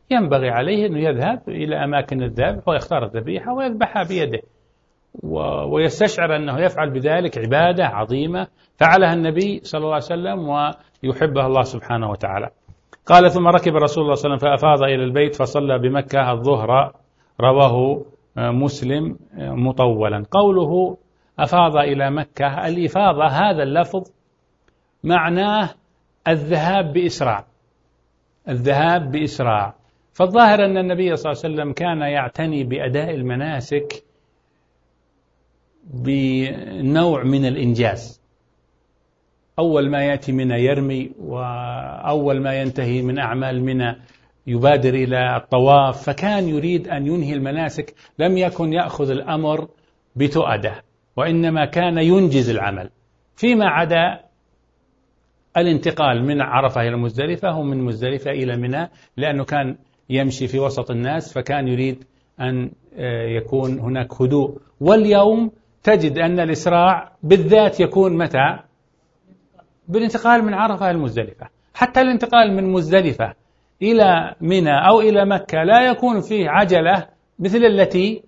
ينبغي عليه أنه يذهب إلى أماكن الذبح ويختار الذبيحة ويذبحها بيده، ويستشعر أنه يفعل بذلك عبادة عظيمة فعلها النبي صلى الله عليه وسلم ويحبها الله سبحانه وتعالى. قال ثم ركب رسول الله صلى الله عليه وسلم فأفاض إلى البيت فصلى بمكة الظهر، رواه مسلم مطولا. قوله أفاض إلى مكة، الإفاضة هذا اللفظ معناه الذهاب بإسراع، الذهاب بإسراع. فالظاهر أن النبي صلى الله عليه وسلم كان يعتني بأداء المناسك بنوع من الإنجاز، أول ما يأتي منى يرمي، وأول ما ينتهي من أعمال منى يبادر إلى الطواف، فكان يريد أن ينهي المناسك، لم يكن يأخذ الأمر بتؤدة، وإنما كان ينجز العمل. فيما عدا الانتقال من عرفة إلى مزدلفة ومن مزدلفة إلى منى، لأنه كان يمشي في وسط الناس، فكان يريد أن يكون هناك هدوء. واليوم تجد أن الإسراع بالذات يكون متى؟ بالانتقال من عرفة إلى مزدلفة. حتى الانتقال من مزدلفة إلى منى أو إلى مكة لا يكون فيه عجلة مثل التي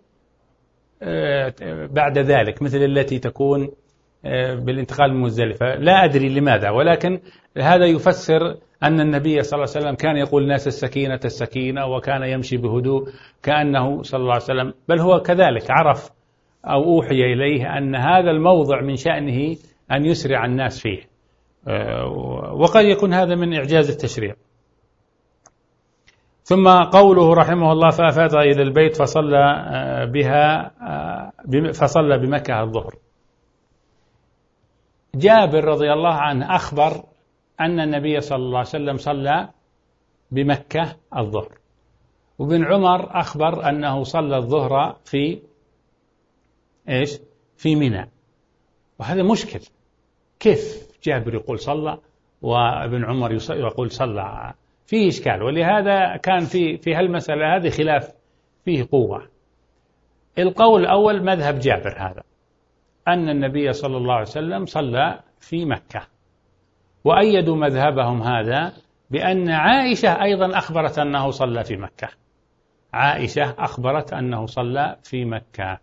بعد ذلك، مثل التي تكون بالانتقال من مزدلفة. لا أدري لماذا، ولكن هذا يفسر أن النبي صلى الله عليه وسلم كان يقول الناس السكينة السكينة، وكان يمشي بهدوء كأنه صلى الله عليه وسلم، بل هو كذلك عرف أو أوحي إليه أن هذا الموضع من شأنه أن يسرع الناس فيه، وقد يكون هذا من إعجاز التشريع. ثم قوله رحمه الله فأفاض إلى البيت فصلى بها فصلى بمكة الظهر. جابر رضي الله عنه أخبر أن النبي صلى الله عليه وسلم صلى بمكة الظهر، وابن عمر أخبر أنه صلى الظهر في إيش؟ في منى. وهذا مشكل، كيف جابر يقول صلى وابن عمر يقول صلى؟ فيه إشكال، ولهذا كان في في هالمسألة هذه خلاف فيه قوة. القول الأول مذهب جابر هذا، أن النبي صلى الله عليه وسلم صلى في مكة، وأيدوا مذهبهم هذا بأن عائشة أيضا أخبرت أنه صلى في مكة، عائشة أخبرت أنه صلى في مكة.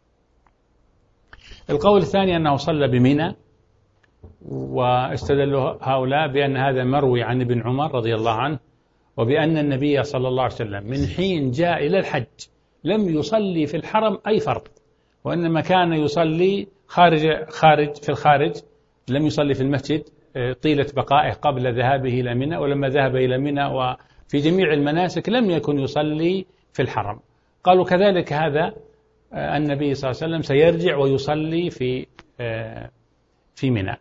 القول الثاني أنه صلى بمنى، واستدلوا هؤلاء بأن هذا مروي عن ابن عمر رضي الله عنه، وبأن النبي صلى الله عليه وسلم من حين جاء إلى الحج لم يصلي في الحرم أي فرض، وإنما كان يصلي خارج خارج في الخارج، لم يصلي في المسجد طيلة بقائه قبل ذهابه إلى منى، ولما ذهب إلى منى وفي جميع المناسك لم يكن يصلي في الحرم. قالوا كذلك هذا النبي صلى الله عليه وسلم سيرجع ويصلي في في منى.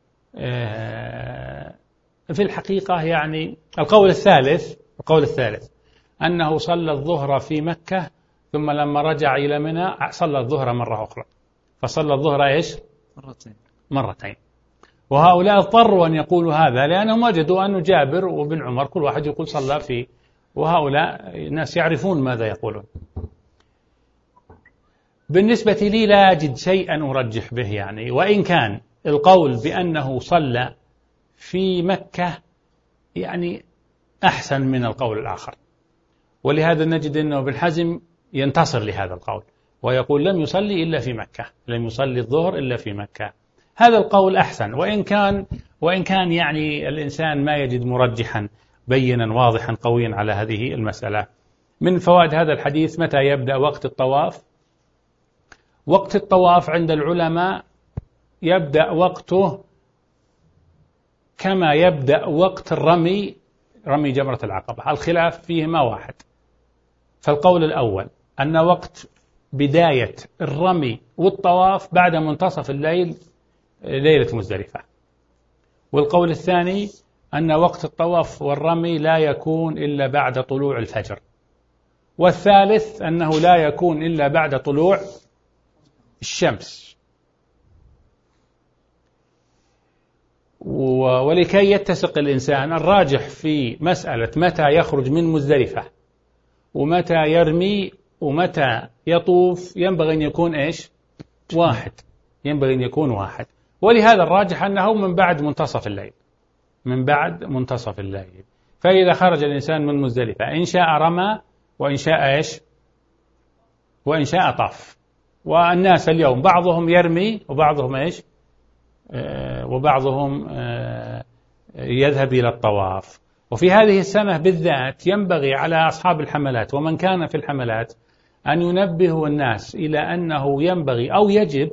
في الحقيقة يعني القول الثالث القول الثالث أنه صلى الظهر في مكة، ثم لما رجع إلى منى صلى الظهر مرة أخرى، فصلى الظهر إيش؟ مرتين مرتين. وهؤلاء اضطروا أن يقولوا هذا لأنهم وجدوا أن جابر وابن عمر كل واحد يقول صلى في، وهؤلاء الناس يعرفون ماذا يقولون. بالنسبة لي لا أجد شيئا أرجح به يعني، وإن كان القول بأنه صلى في مكة يعني أحسن من القول الآخر، ولهذا نجد أنه ابن حزم ينتصر لهذا القول ويقول لم يصلي إلا في مكة، لم يصلي الظهر إلا في مكة. هذا القول أحسن، وإن كان وإن كان يعني الإنسان ما يجد مرجحا بينا واضحا قويا على هذه المسألة. من فوائد هذا الحديث متى يبدأ وقت الطواف؟ وقت الطواف عند العلماء يبدأ وقته كما يبدأ وقت الرمي، رمي جمرة العقبة، الخلاف فيهما واحد. فالقول الأول أن وقت بداية الرمي والطواف بعد منتصف الليل ليلة مزدلفة، والقول الثاني أن وقت الطواف والرمي لا يكون إلا بعد طلوع الفجر، والثالث أنه لا يكون إلا بعد طلوع الشمس. ولكي يتسق الإنسان الراجح في مسألة متى يخرج من مزدلفة ومتى يرمي ومتى يطوف ينبغي أن يكون إيش؟ واحد، ينبغي أن يكون واحد. ولهذا الراجح أنه من بعد منتصف الليل، من بعد منتصف الليل. فإذا خرج الإنسان من مزدلفة إن شاء رمى وإن شاء إيش وإن شاء طاف. والناس اليوم بعضهم يرمي وبعضهم إيش آه وبعضهم آه يذهب إلى الطواف. وفي هذه السنة بالذات ينبغي على أصحاب الحملات ومن كان في الحملات أن ينبهوا الناس إلى أنه ينبغي أو يجب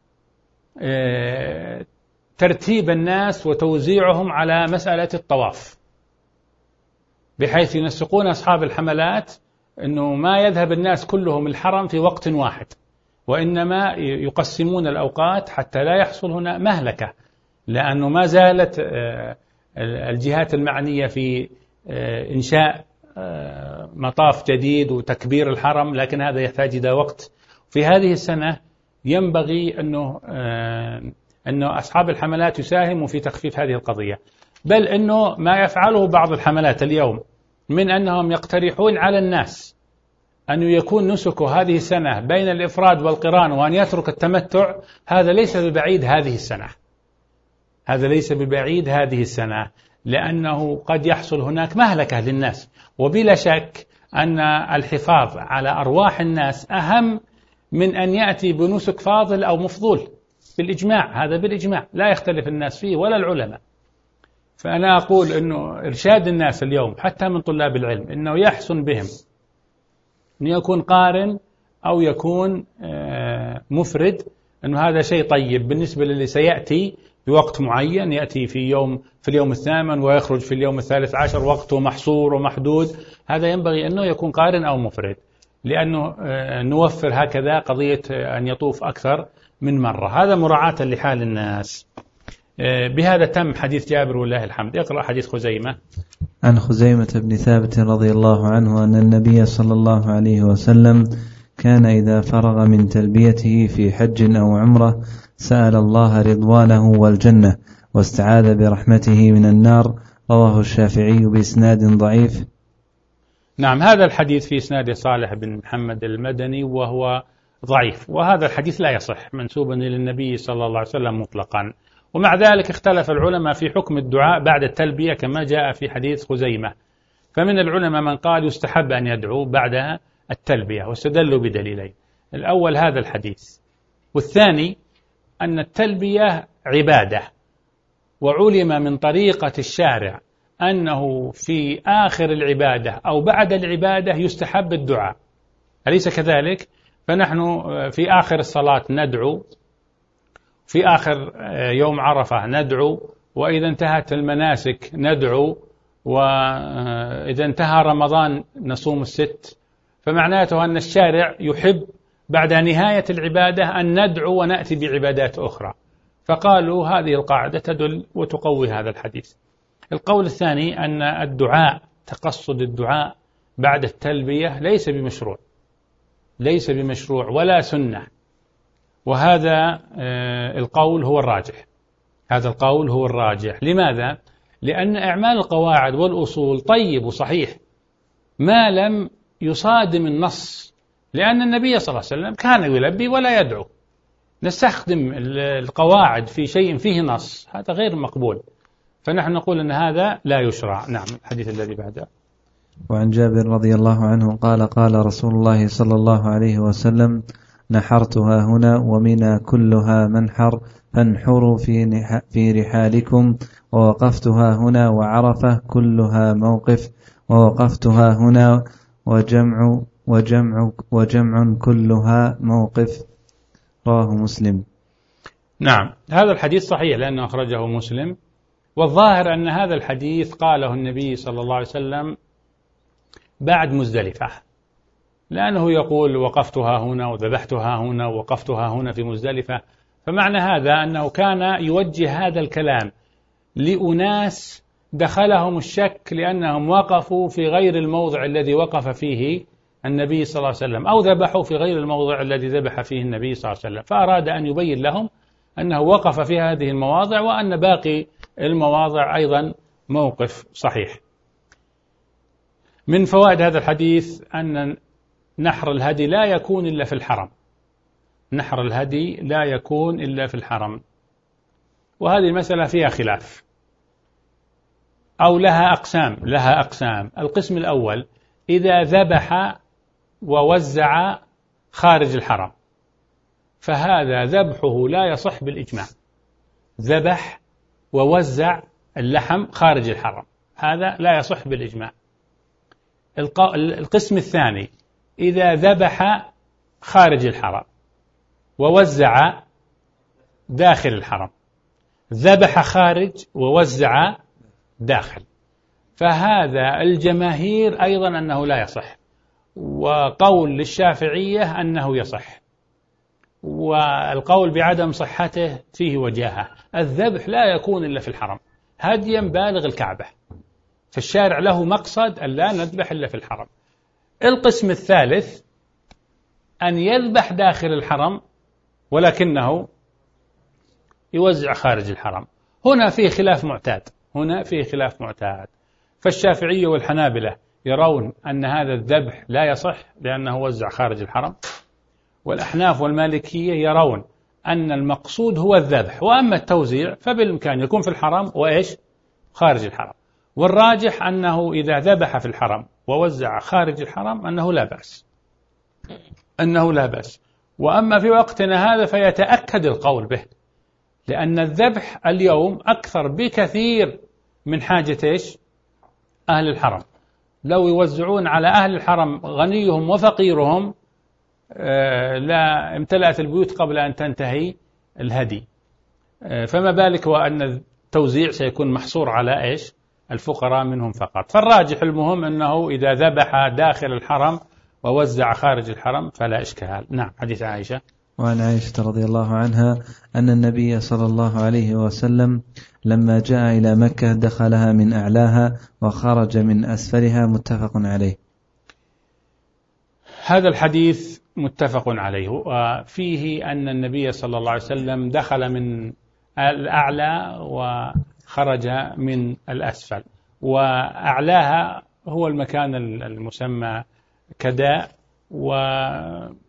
آه ترتيب الناس وتوزيعهم على مسألة الطواف، بحيث ينسقون أصحاب الحملات أنه ما يذهب الناس كلهم الحرم في وقت واحد، وإنما يقسمون الأوقات حتى لا يحصل هنا مهلكة، لأنه ما زالت الجهات المعنية في إنشاء مطاف جديد وتكبير الحرم، لكن هذا يحتاج إلى وقت. في هذه السنة ينبغي أنه أنه أصحاب الحملات يساهموا في تخفيف هذه القضية، بل أنه ما يفعله بعض الحملات اليوم من أنهم يقترحون على الناس أن يكون نسك هذه السنة بين الإفراد والقران وأن يترك التمتع، هذا ليس ببعيد هذه السنة، هذا ليس ببعيد هذه السنة، لأنه قد يحصل هناك مهلكة للناس. وبلا شك أن الحفاظ على أرواح الناس أهم من أن يأتي بنسك فاضل أو مفضول بالإجماع، هذا بالإجماع لا يختلف الناس فيه ولا العلماء. فأنا أقول أنه إرشاد الناس اليوم حتى من طلاب العلم أنه يحسن بهم أن يكون قارن أو يكون مفرد، أنه هذا شيء طيب بالنسبة للي سيأتي بوقت معين، يأتي في يوم في اليوم الثامن ويخرج في اليوم الثالث عشر، وقته محصور ومحدود. هذا ينبغي أنه يكون قارن أو مفرد، لأنه نوفر هكذا قضية أن يطوف أكثر من مرة، هذا مراعاة لحال الناس. بهذا تم حديث جابر والله الحمد. اقرأ حديث خزيمة. عن خزيمة بن ثابت رضي الله عنه أن النبي صلى الله عليه وسلم كان إذا فرغ من تلبيته في حج أو عمرة سأل الله رضوانه والجنة واستعاذ برحمته من النار. رواه الشافعي بإسناد ضعيف. نعم، هذا الحديث في إسناد صالح بن محمد المدني وهو ضعيف، وهذا الحديث لا يصح منسوبا إلى النبي صلى الله عليه وسلم مطلقا. ومع ذلك اختلف العلماء في حكم الدعاء بعد التلبية كما جاء في حديث خزيمة، فمن العلماء من قال يستحب أن يدعو بعد التلبية واستدلوا بدليلين: الأول هذا الحديث، والثاني أن التلبية عبادة، وعلم من طريقة الشارع أنه في آخر العبادة أو بعد العبادة يستحب الدعاء، أليس كذلك؟ فنحن في آخر الصلاة ندعو، في آخر يوم عرفة ندعو، وإذا انتهت المناسك ندعو، وإذا انتهى رمضان نصوم الست. فمعناته أن الشارع يحب بعد نهاية العبادة أن ندعو ونأتي بعبادات أخرى، فقالوا هذه القاعدة تدل وتقوي هذا الحديث. القول الثاني أن الدعاء، تقصد الدعاء بعد التلبية ليس بمشروع، ليس بمشروع ولا سنة، وهذا القول هو الراجح، هذا القول هو الراجح. لماذا؟ لأن إعمال القواعد والأصول طيب وصحيح ما لم يصادم النص، لأن النبي صلى الله عليه وسلم كان يلبي ولا يدعو. نستخدم القواعد في شيء فيه نص، هذا غير مقبول، فنحن نقول أن هذا لا يشرع. نعم، الحديث الذي بعده. وعن جابر رضي الله عنه قال قال رسول الله صلى الله عليه وسلم: نحرتها هنا ومنى كلها منحر فانحروا في في رحالكم، ووقفتها هنا وعرفة كلها موقف، ووقفتها هنا وجمع وجمع وجمع كلها موقف. رواه مسلم. نعم، هذا الحديث صحيح لأنه أخرجه مسلم، والظاهر أن هذا الحديث قاله النبي صلى الله عليه وسلم بعد مزدلفة، لأنه يقول وقفتها هنا وذبحتها هنا ووقفتها هنا في مزدلفة، فمعنى هذا أنه كان يوجه هذا الكلام لأناس دخلهم الشك لأنهم وقفوا في غير الموضع الذي وقف فيه النبي صلى الله عليه وسلم، أو ذبحوا في غير الموضع الذي ذبح فيه النبي صلى الله عليه وسلم، فأراد أن يبين لهم أنه وقف في هذه المواضع وأن باقي المواضع أيضا موقف صحيح. من فوائد هذا الحديث أن نحر الهدي لا يكون إلا في الحرم، نحر الهدي لا يكون إلا في الحرم، وهذه المسألة فيها خلاف. أو لها أقسام لها أقسام القسم الأول إذا ذبح ووزع خارج الحرم، فهذا ذبحه لا يصح بالإجماع. ذبح ووزع اللحم خارج الحرم، هذا لا يصح بالإجماع. القسم الثاني إذا ذبح خارج الحرم ووزع داخل الحرم، ذبح خارج ووزع داخل، فهذا الجماهير أيضا أنه لا يصح، وقول للشافعية أنه يصح، والقول بعدم صحته فيه وجاهة. الذبح لا يكون إلا في الحرم هديا بالغ الكعبة، فالشارع له مقصد أن لا نذبح إلا في الحرم. القسم الثالث أن يذبح داخل الحرم ولكنه يوزع خارج الحرم، هنا فيه خلاف معتاد هنا فيه خلاف معتاد فالشافعية والحنابلة يرون أن هذا الذبح لا يصح لأنه وزع خارج الحرم، والأحناف والمالكية يرون أن المقصود هو الذبح، وأما التوزيع فبالإمكان يكون في الحرم وإيش خارج الحرم. والراجح أنه إذا ذبح في الحرم ووزع خارج الحرم أنه لا بأس أنه لا بأس. وأما في وقتنا هذا فيتأكد القول به، لأن الذبح اليوم أكثر بكثير من حاجة إيش أهل الحرم. لو يوزعون على أهل الحرم غنيهم وفقيرهم لا امتلأت البيوت قبل أن تنتهي الهدي، فما بالك وأن التوزيع سيكون محصور على إيش الفقراء منهم فقط. فالراجح المهم أنه إذا ذبح داخل الحرم ووزع خارج الحرم فلا إشكال. نعم. حديث عائشة. وعن عائشة رضي الله عنها أن النبي صلى الله عليه وسلم لما جاء إلى مكة دخلها من أعلاها وخرج من أسفلها، متفق عليه. هذا الحديث متفق عليه، وفيه أن النبي صلى الله عليه وسلم دخل من الأعلى وخرج من الأسفل، وأعلاها هو المكان المسمى كداء. والعلماء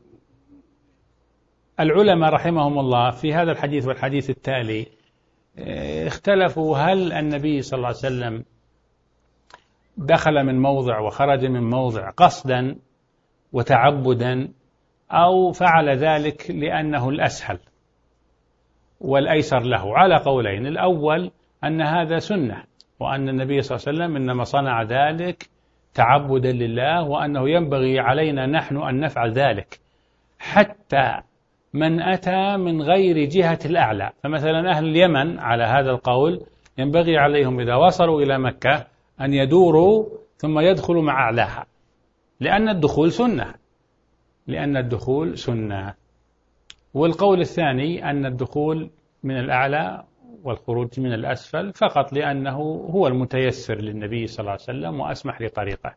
رحمهم الله في هذا الحديث والحديث التالي اختلفوا هل النبي صلى الله عليه وسلم دخل من موضع وخرج من موضع قصدا وتعبدا أو فعل ذلك لأنه الأسهل والأيسر له، على قولين. الأول أن هذا سنة، وأن النبي صلى الله عليه وسلم إنما صنع ذلك تعبدا لله، وأنه ينبغي علينا نحن أن نفعل ذلك حتى من أتى من غير جهة الأعلى. فمثلا أهل اليمن على هذا القول ينبغي عليهم إذا وصلوا إلى مكة أن يدوروا ثم يدخلوا مع أعلاها، لأن الدخول سنة لأن الدخول سنة. والقول الثاني أن الدخول من الأعلى والخروج من الأسفل فقط لأنه هو المتيسر للنبي صلى الله عليه وسلم وأسمح لطريقه.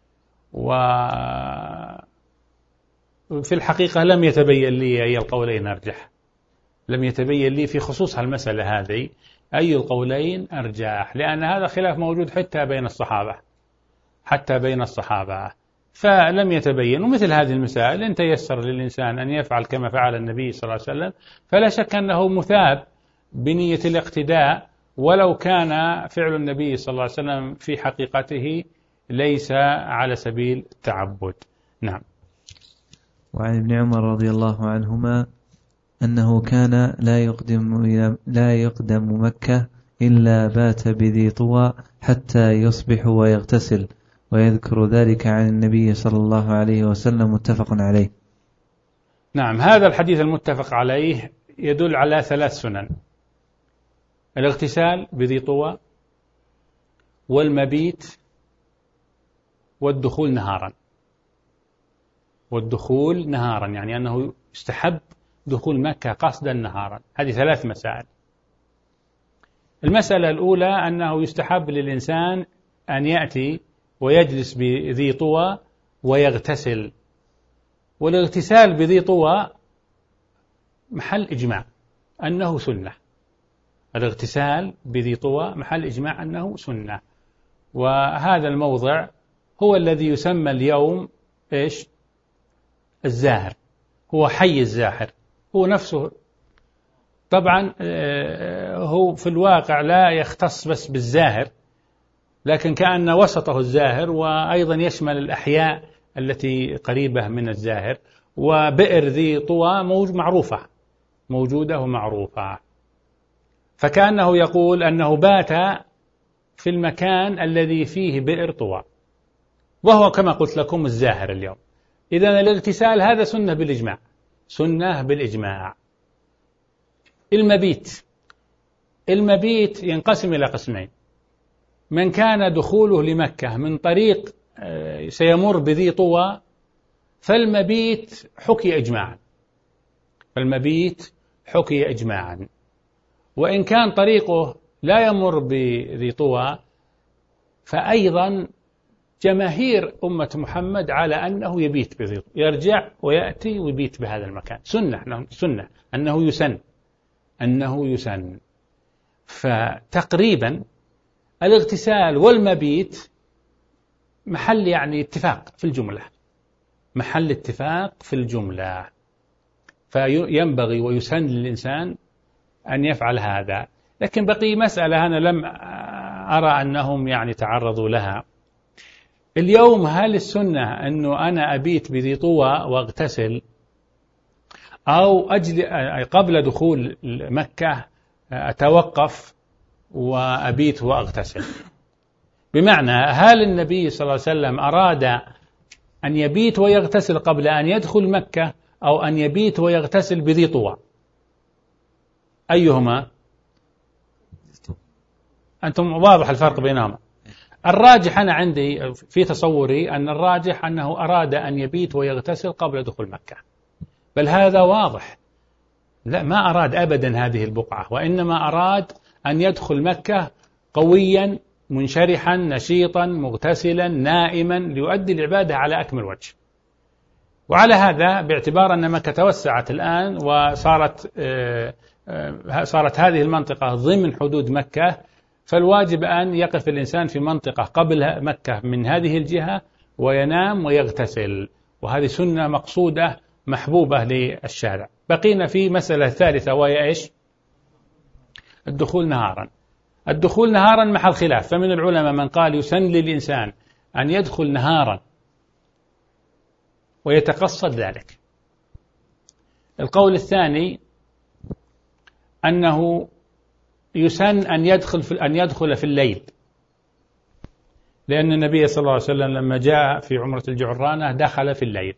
وفي الحقيقة لم يتبين لي أي القولين أرجح، لم يتبين لي في خصوص المسألة هذه أي القولين أرجح، لأن هذا خلاف موجود حتى بين الصحابة حتى بين الصحابة فلم يتبين. ومثل هذه المسائل إن تيسر للإنسان أن يفعل كما فعل النبي صلى الله عليه وسلم فلا شك أنه مثاب بنية الاقتداء، ولو كان فعل النبي صلى الله عليه وسلم في حقيقته ليس على سبيل التعبد. نعم. وعن ابن عمر رضي الله عنهما أنه كان لا يقدم لا يقدم مكة إلا بات بذي طوى حتى يصبح ويغتسل، ويذكر ذلك عن النبي صلى الله عليه وسلم، متفق عليه. نعم. هذا الحديث المتفق عليه يدل على ثلاث سنن: الاغتسال بذي طوى، والمبيت، والدخول نهارا والدخول نهارا يعني أنه يستحب دخول مكة قصدا نهارا. هذه ثلاث مسائل. المسألة الأولى أنه يستحب للإنسان أن يأتي ويجلس بذي طوى ويغتسل، والاغتسال بذي طوى محل إجماع أنه سنة. الاغتسال بذي طوى محل إجماع أنه سنة، وهذا الموضع هو الذي يسمى اليوم إيش؟ الزاهر، هو حي الزاهر، هو نفسه. طبعا هو في الواقع لا يختص بس بالزاهر، لكن كأن وسطه الزاهر، وأيضا يشمل الأحياء التي قريبة من الزاهر. وبئر ذي طوى معروفة، موجودة ومعروفة، فكأنه يقول أنه بات في المكان الذي فيه بئر طوى، وهو كما قلت لكم الزاهر اليوم. إذن الاغتسال هذا سنة بالإجماع، سنة بالإجماع. المبيت، المبيت ينقسم إلى قسمين: من كان دخوله لمكة من طريق سيمر بذي طوى فالمبيت حكي إجماعا، فالمبيت حكي إجماعا. وإن كان طريقه لا يمر بذي طوى فأيضا جماهير أمة محمد على أنه يبيت بذي طوى، يرجع ويأتي ويبيت بهذا المكان. سنة سنة أنه يسن أنه يسن فتقريبا الاغتسال والمبيت محل يعني اتفاق في الجملة، محل اتفاق في الجملة، فينبغي ويسن للإنسان أن يفعل هذا. لكن بقي مسألة أنا لم أرى أنهم يعني تعرضوا لها اليوم: هل السنة أنه أنا أبيت بذي طوى واغتسل، أو أجل قبل دخول مكة أتوقف وأبيت وأغتسل؟ بمعنى هل النبي صلى الله عليه وسلم أراد أن يبيت ويغتسل قبل أن يدخل مكة، أو أن يبيت ويغتسل بذي طوى؟ أيهما؟ أنتم واضح الفرق بينهما. الراجح أنا عندي في تصوري أن الراجح أنه أراد أن يبيت ويغتسل قبل دخول مكة، بل هذا واضح. لا، ما أراد أبدا هذه البقعة، وإنما أراد أن يدخل مكة قويا منشرحا نشيطا مغتسلا نائما ليؤدي العبادة على أكمل وجه. وعلى هذا باعتبار أن مكة توسعت الآن وصارت صارت هذه المنطقة ضمن حدود مكة، فالواجب أن يقف الإنسان في منطقة قبل مكة من هذه الجهة وينام ويغتسل، وهذه سنة مقصودة محبوبة للشارع. بقينا في مسألة ثالثة وهي إيش؟ الدخول نهارا. الدخول نهارا محل خلاف، فمن العلماء من قال يسن للإنسان أن يدخل نهارا ويتقصد ذلك. القول الثاني أنه يسن أن يدخل في أن يدخل في الليل، لأن النبي صلى الله عليه وسلم لما جاء في عمرة الجعرانة دخل في الليل.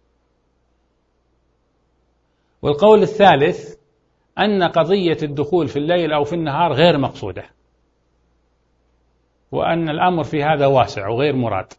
والقول الثالث أن قضية الدخول في الليل أو في النهار غير مقصودة، وأن الأمر في هذا واسع وغير مراد،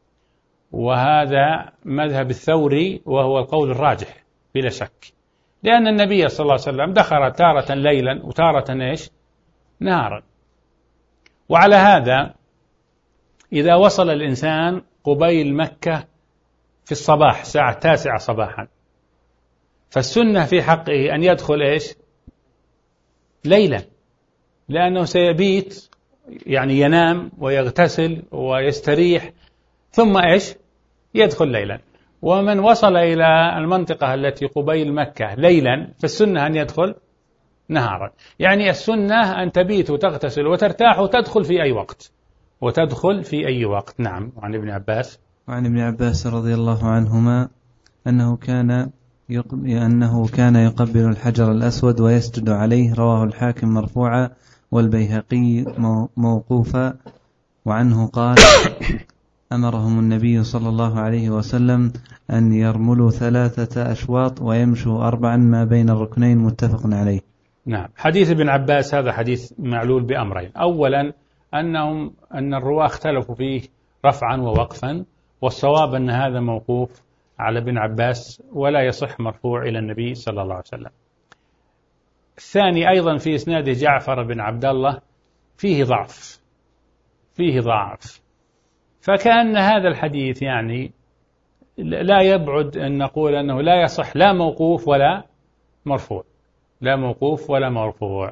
وهذا مذهب الثوري وهو القول الراجح بلا شك، لأن النبي صلى الله عليه وسلم دخل تارة ليلا وتارة إيش؟ نهارا. وعلى هذا إذا وصل الإنسان قبيل مكة في الصباح الساعة التاسعة صباحا فالسنة في حقه أن يدخل إيش؟ ليلا، لأنه سيبيت يعني ينام ويغتسل ويستريح ثم إيش؟ يدخل ليلا. ومن وصل إلى المنطقة التي قبيل مكة ليلا فالسنة أن يدخل نهارا. يعني السنة أن تبيت وتغتسل وترتاح وتدخل في أي وقت، وتدخل في أي وقت. نعم. وعن ابن عباس وعن ابن عباس رضي الله عنهما أنه كان أنه كان يقبل الحجر الأسود ويسجد عليه، رواه الحاكم مرفوعا والبيهقي موقوفا. وعنه قال: أمرهم النبي صلى الله عليه وسلم أن يرملوا ثلاثة أشواط ويمشوا أربعا ما بين الركنين، متفق عليه. نعم. حديث ابن عباس هذا حديث معلول بأمرين: أولا أنهم أن الرواة اختلفوا فيه رفعا ووقفا، والصواب أن هذا موقوف على ابن عباس ولا يصح مرفوع إلى النبي صلى الله عليه وسلم. الثاني أيضا في إسناده جعفر بن عبد الله فيه ضعف فيه ضعف فكأن هذا الحديث يعني لا يبعد أن نقول أنه لا يصح لا موقوف ولا مرفوع، لا موقوف ولا مرفوع.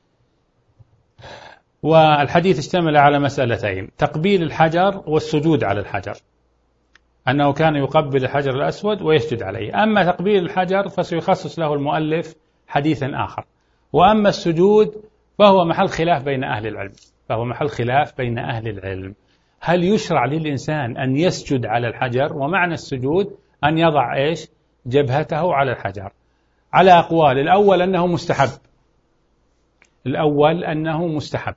والحديث اشتمل على مسألتين: تقبيل الحجر والسجود على الحجر، أنه كان يقبل الحجر الأسود ويسجد عليه. أما تقبيل الحجر فسيخصص له المؤلف حديثا آخر، وأما السجود فهو محل خلاف بين أهل العلم. فهو محل خلاف بين أهل العلم. هل يشرع للإنسان أن يسجد على الحجر؟ ومعنى السجود أن يضع إيش؟ جبهته على الحجر، على أقوال. الأول أنه مستحب، الأول أنه مستحب.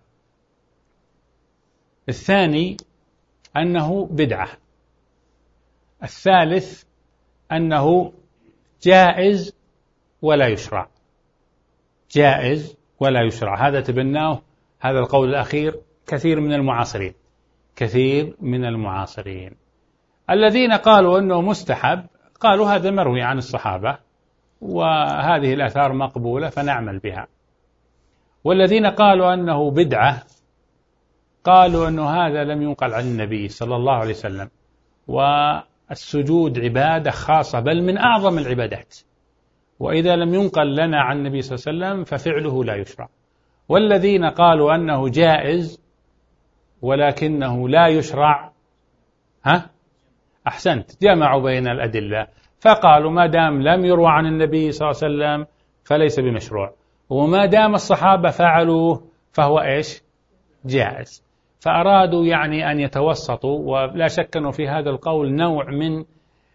الثاني أنه بدعة. الثالث أنه جائز ولا يشرع، جائز ولا يشرع. هذا تبناه، هذا القول الأخير، كثير من المعاصرين، كثير من المعاصرين. الذين قالوا أنه مستحب قالوا هذا مروي عن الصحابة وهذه الآثار مقبولة فنعمل بها. والذين قالوا أنه بدعة قالوا أنه هذا لم ينقل عن النبي صلى الله عليه وسلم، والسجود عبادة خاصة بل من أعظم العبادات، وإذا لم ينقل لنا عن النبي صلى الله عليه وسلم ففعله لا يشرع. والذين قالوا أنه جائز ولكنه لا يشرع، ها أحسنت، جمعوا بين الأدلة فقالوا ما دام لم يروى عن النبي صلى الله عليه وسلم فليس بمشروع، وما دام الصحابة فعلوه فهو إيش؟ جائز. فأرادوا يعني أن يتوسطوا، ولا شك أنه في هذا القول نوع من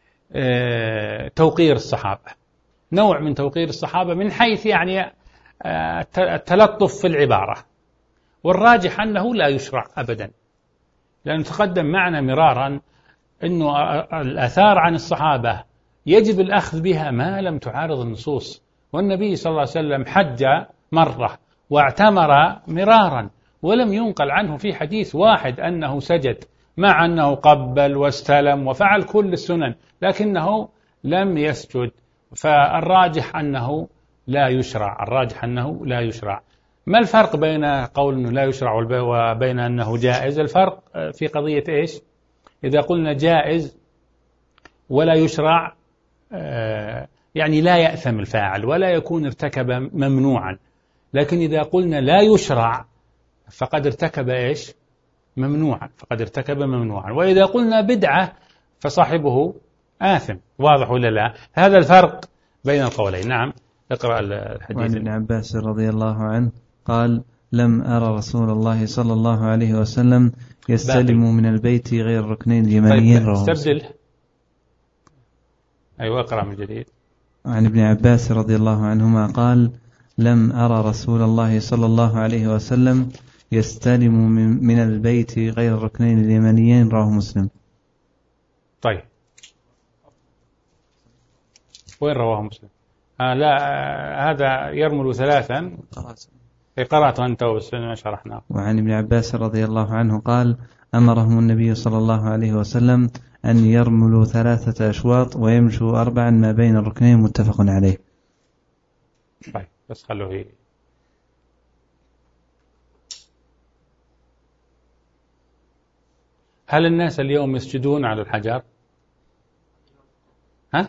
توقير الصحابة، نوع من توقير الصحابة من حيث يعني التلطف في العبارة. والراجح أنه لا يشرع أبدا، لأن تقدم معنا مرارا أنه الآثار عن الصحابة يجب الأخذ بها ما لم تعارض النصوص. والنبي صلى الله عليه وسلم حج مرة واعتمر مرارا ولم ينقل عنه في حديث واحد أنه سجد، مع أنه قبل واستلم وفعل كل السنن لكنه لم يسجد. فالراجح أنه لا يشرع، الراجح أنه لا يشرع. ما الفرق بين قول أنه لا يشرع وبين أنه جائز؟ الفرق في قضية إيش؟ إذا قلنا جائز ولا يشرع يعني لا يأثم الفاعل ولا يكون ارتكب ممنوعا، لكن إذا قلنا لا يشرع فقد ارتكب إيش؟ ممنوعا، فقد ارتكب ممنوعا. وإذا قلنا بدعة فصاحبه آثم. واضح ولا لا؟ هذا الفرق بين القولين. نعم، اقرأ الحديث. وعن ابن عباس رضي الله عنه قال لم أرى رسول الله صلى الله عليه وسلم يستلم باقي من البيت غير ركنين اليمانيين. طيب استبدل. أيوة اقرأ من جديد. عن ابن عباس رضي الله عنهما قال لم أرى رسول الله صلى الله عليه وسلم يستلم من البيت غير الركنين اليمانيين. رواه مسلم. طيب وين رواه مسلم؟ آه لا آه هذا يرمل ثلاثا قرأت أنت وسلم شرحناه. وعن ابن عباس رضي الله عنه قال أمرهم النبي صلى الله عليه وسلم أن يرملوا ثلاثة أشواط ويمشوا أربعا ما بين الركنين. متفق عليه. طيب بس خلوه. هل الناس اليوم يسجدون على الحجر؟ ها؟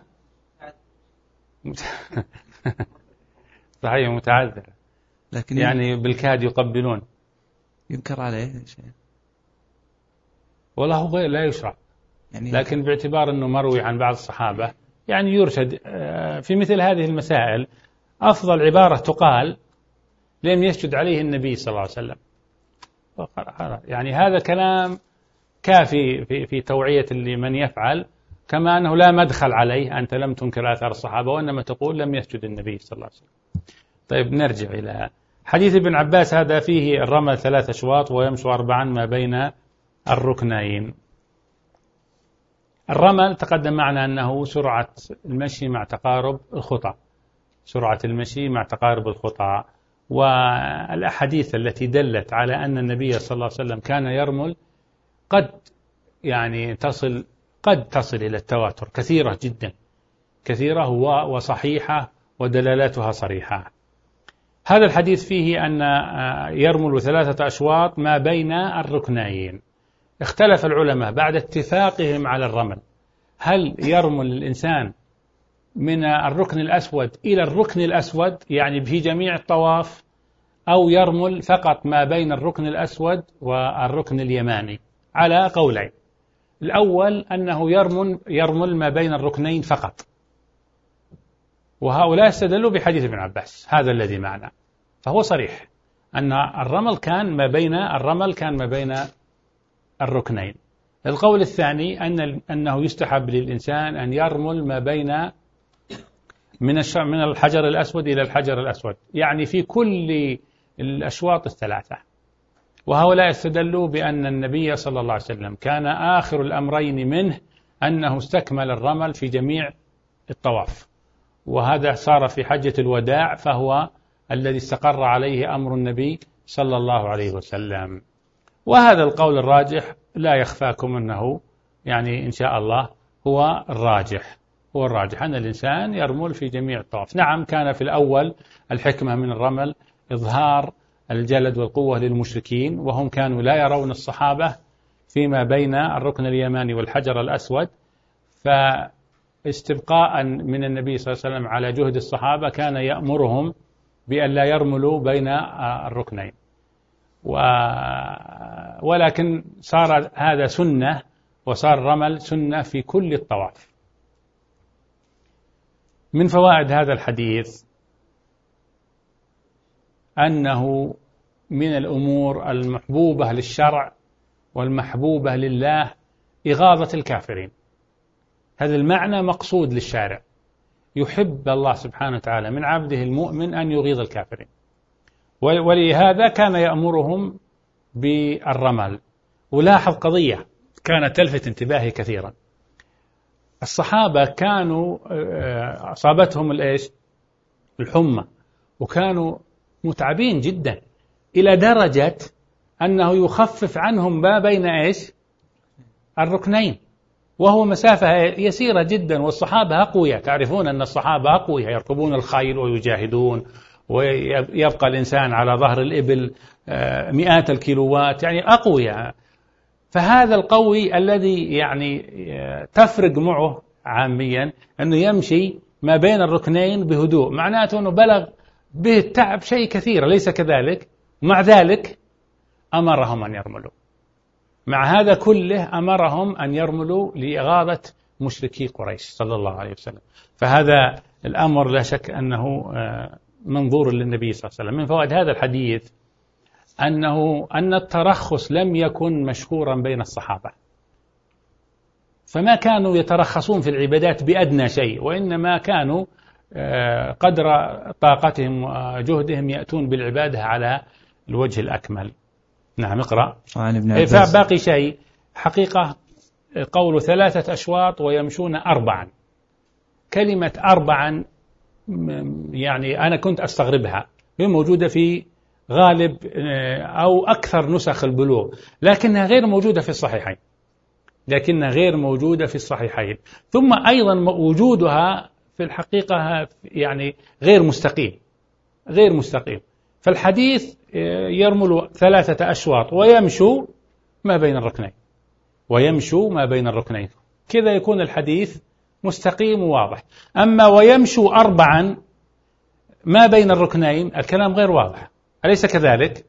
صحيح متعذر، لكن يعني بالكاد يقبلون. ينكر عليه شيء والله غير لا يشرع يعني، لكن باعتبار أنه مروي عن بعض الصحابة يعني يرشد في مثل هذه المسائل. أفضل عبارة تقال لم يسجد عليه النبي صلى الله عليه وسلم. يعني هذا كلام كافي في في توعية لمن يفعل، كما أنه لا مدخل عليه، أنت لم تنكر آثار الصحابة وإنما تقول لم يسجد النبي صلى الله عليه وسلم. طيب نرجع إلى حديث ابن عباس. هذا فيه الرمل ثلاث أشواط ويمشي أربعا ما بين الركنين. الرمل تقدم معنا أنه سرعة المشي مع تقارب الخطى، سرعة المشي مع تقارب الخطى. والأحاديث التي دلت على أن النبي صلى الله عليه وسلم كان يرمل قد يعني تصل قد تصل إلى التواتر، كثيرة جدا، كثيرة وصحيحة ودلالاتها صريحة. هذا الحديث فيه أن يرمل ثلاثة أشواط ما بين الركنين. اختلف العلماء بعد اتفاقهم على الرمل، هل يرمل الإنسان من الركن الأسود إلى الركن الأسود يعني في جميع الطواف، أو يرمل فقط ما بين الركن الأسود والركن اليماني؟ على قولين. الأول أنه يرمل, يرمل ما بين الركنين فقط، وهؤلاء استدلوا بحديث ابن عباس هذا الذي معنا، فهو صريح. أن الرمل كان ما بين الرمل كان ما بين الركنين. القول الثاني أن أنه يستحب للإنسان أن يرمل ما بين من من الحجر الأسود إلى الحجر الأسود، يعني في كل الأشواط الثلاثة. وهؤلاء استدلوا بأن النبي صلى الله عليه وسلم كان آخر الأمرين منه أنه استكمل الرمل في جميع الطواف، وهذا صار في حجة الوداع، فهو الذي استقر عليه أمر النبي صلى الله عليه وسلم. وهذا القول الراجح لا يخفاكم أنه يعني إن شاء الله هو الراجح هو الراجح أن الإنسان يرمل في جميع الطواف. نعم، كان في الأول الحكمة من الرمل إظهار الجلد والقوة للمشركين، وهم كانوا لا يرون الصحابة فيما بين الركن اليماني والحجر الأسود، فاستبقاء من النبي صلى الله عليه وسلم على جهد الصحابة كان يأمرهم بأن لا يرملوا بين الركنين، ولكن صار هذا سنة، وصار الرمل سنة في كل الطواف. من فوائد هذا الحديث أنه من الأمور المحبوبة للشرع والمحبوبة لله إغاظة الكافرين. هذا المعنى مقصود للشارع، يحب الله سبحانه وتعالى من عبده المؤمن أن يغيظ الكافرين، ولهذا كان يأمرهم بالرمل. ولاحظ قضية كانت تلفت انتباهي كثيرا، الصحابة كانوا أصابتهم الإيش؟ الحمى، وكانوا متعبين جدا إلى درجة أنه يخفف عنهم ما بين إيش؟ الركنين، وهو مسافة يسيرة جدا، والصحابة أقوياء. تعرفون أن الصحابة أقوياء، يركبون الخيل ويجاهدون، ويبقى الإنسان على ظهر الإبل مئات الكيلوات، يعني أقوياء. فهذا القوي الذي يعني تفرق معه عاميا أنه يمشي ما بين الركنين بهدوء، معناته أنه بلغ به التعب شيء كثير، ليس كذلك؟ مع ذلك أمرهم أن يرملوا، مع هذا كله أمرهم أن يرملوا لإغاظة مشركي قريش صلى الله عليه وسلم. فهذا الأمر لا شك أنه منظور للنبي صلى الله عليه وسلم. من فوائد هذا الحديث أنه أن الترخص لم يكن مشهورا بين الصحابة، فما كانوا يترخصون في العبادات بأدنى شيء، وإنما كانوا قدر طاقتهم وجهدهم يأتون بالعبادة على الوجه الأكمل. نعم، اقرأ. فباقي شيء حقيقة قول ثلاثة أشواط ويمشون أربعا، كلمة أربعا يعني أنا كنت أستغربها، هي موجودة في غالب أو أكثر نسخ البلوغ، لكنها غير موجودة في الصحيحين لكنها غير موجودة في الصحيحين ثم أيضا وجودها في الحقيقة يعني غير مستقيم غير مستقيم فالحديث يرمل ثلاثة أشواط ويمشوا ما بين الركنين ويمشوا ما بين الركنين كذا يكون الحديث مستقيم وواضح. أما ويمشوا أربعا ما بين الركنين الكلام غير واضح، أليس كذلك؟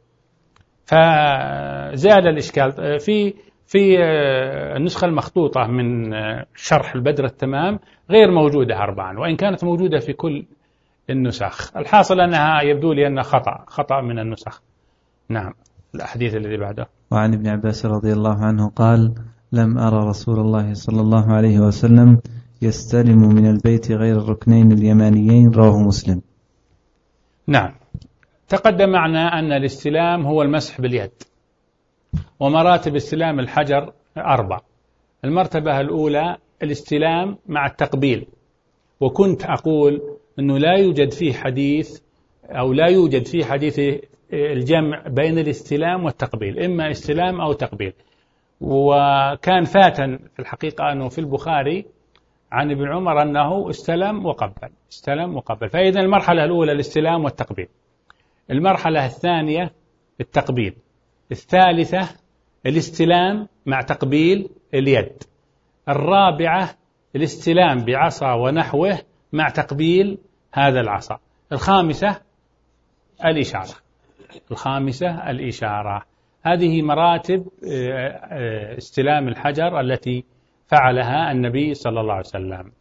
فزاد الإشكال. في في النسخة المخطوطة من شرح البدر التمام غير موجودة أربعا، وإن كانت موجودة في كل النسخ. الحاصل أنها يبدو لي أنها خطأ خطأ من النسخ. نعم، الحديث الذي بعده. وعن ابن عباس رضي الله عنه قال: لم أرى رسول الله صلى الله عليه وسلم يستلم من البيت غير الركنين اليمانيين، رواه مسلم. نعم، تقدم معنا أن الاستلام هو المسح باليد، ومراتب استلام الحجر أربع. المرتبة الأولى الاستلام مع التقبيل، وكنت أقول أنه لا يوجد فيه حديث أو لا يوجد فيه حديث الجمع بين الاستلام والتقبيل، إما استلام أو تقبيل. وكان فاتا في الحقيقة أنه في البخاري عن ابن عمر أنه استلم وقبل استلم وقبل فإذا المرحلة الأولى الاستلام والتقبيل، المرحلة الثانية التقبيل، الثالثة الاستلام مع تقبيل اليد، الرابعة الاستلام بعصا ونحوه مع تقبيل هذا العصا، الخامسة الإشارة الخامسة الإشارة. هذه مراتب استلام الحجر التي فعلها النبي صلى الله عليه وسلم.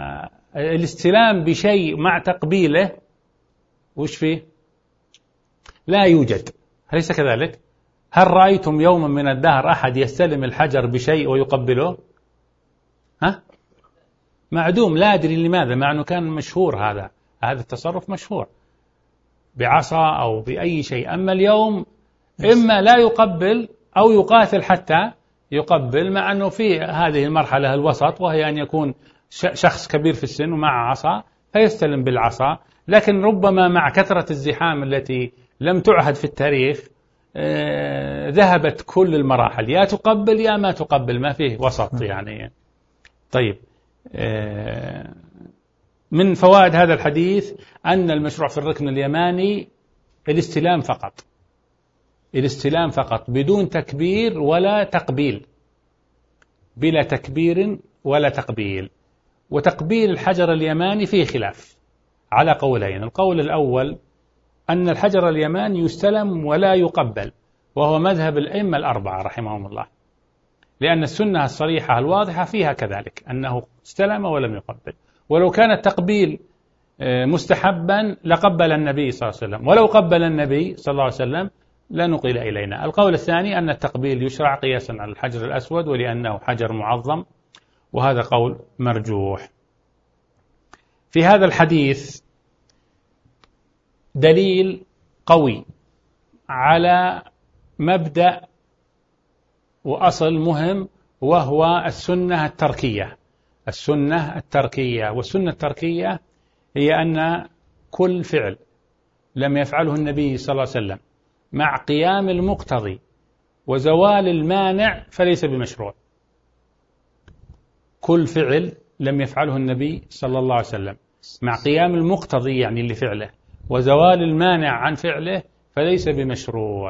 والاستلام بشيء مع تقبيله وش فيه؟ لا يوجد، أليس كذلك؟ هل رأيتم يوما من الدهر أحد يستلم الحجر بشيء ويقبله؟ ها؟ معدوم. لا أدري لماذا، مع أنه كان مشهور هذا هذا التصرف مشهور بعصا أو بأي شيء. أما اليوم إما لا يقبل أو يقاتل حتى يقبل، مع أنه في هذه المرحلة الوسط، وهي أن يكون شخص كبير في السن ومع عصا فيستلم بالعصا. لكن ربما مع كثرة الزحام التي لم تعهد في التاريخ آه ذهبت كل المراحل، يا تقبل يا ما تقبل، ما فيه وسط يعني. طيب، آه من فوائد هذا الحديث أن المشروع في الركن اليماني الاستلام فقط، الاستلام فقط بدون تكبير ولا تقبيل، بلا تكبير ولا تقبيل. وتقبيل الحجر اليماني فيه خلاف على قولين. القول الأول أن الحجر اليماني يستلم ولا يقبل، وهو مذهب الأئمة الأربعة رحمهم الله، لأن السنة الصريحة الواضحة فيها كذلك أنه استلم ولم يقبل. ولو كان التقبيل مستحبا لقبل النبي صلى الله عليه وسلم، ولو قبل النبي صلى الله عليه وسلم لا نقل إلينا. القول الثاني أن التقبيل يشرع قياسا على الحجر الأسود ولأنه حجر معظم، وهذا قول مرجوح. في هذا الحديث دليل قوي على مبدأ وأصل مهم، وهو السنة التركية. السنة التركية والسنة التركية هي أن كل فعل لم يفعله النبي صلى الله عليه وسلم مع قيام المقتضي وزوال المانع فليس بمشروع. كل فعل لم يفعله النبي صلى الله عليه وسلم مع قيام المقتضي يعني لفعله وزوال المانع عن فعله فليس بمشروع.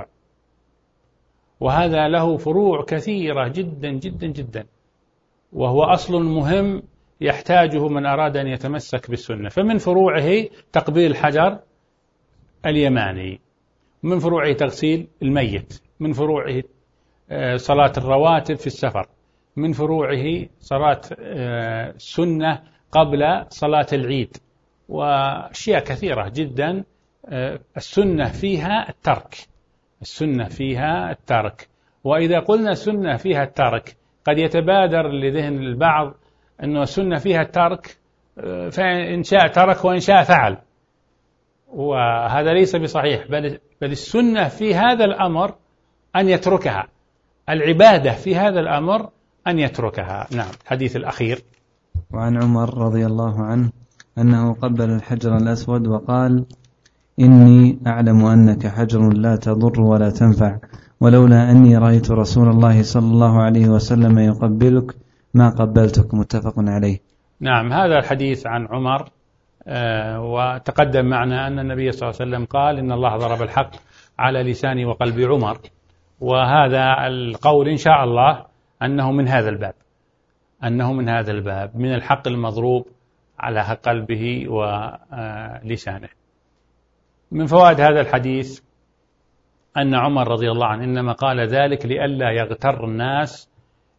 وهذا له فروع كثيرة جدا جدا جدا، وهو أصل مهم يحتاجه من أراد أن يتمسك بالسنة. فمن فروعه تقبيل الحجر اليماني، من فروعه تغسيل الميت، من فروعه صلاة الرواتب في السفر، من فروعه صلاة السنة قبل صلاة العيد، وأشياء كثيرة جدا. السنة فيها الترك، السنة فيها الترك. وإذا قلنا سنة فيها الترك قد يتبادر لذهن البعض أنه السنة فيها الترك، فإن شاء ترك وإن شاء فعل، وهذا ليس بصحيح. بل, بل السنة في هذا الأمر أن يتركها، العبادة في هذا الأمر أن يتركها. نعم. الحديث الأخير. وعن عمر رضي الله عنه أنه قبل الحجر الأسود وقال: إني أعلم أنك حجر لا تضر ولا تنفع، ولولا أني رأيت رسول الله صلى الله عليه وسلم يقبلك ما قبلتك. متفق عليه. نعم. هذا الحديث عن عمر، آه وتقدم معنا أن النبي صلى الله عليه وسلم قال: إن الله ضرب الحق على لسان وقلب عمر. وهذا القول إن شاء الله أنه من هذا الباب، أنه من هذا الباب من الحق المضروب على قلبه ولسانه. من فوائد هذا الحديث أن عمر رضي الله عنه إنما قال ذلك لئلا يغتر الناس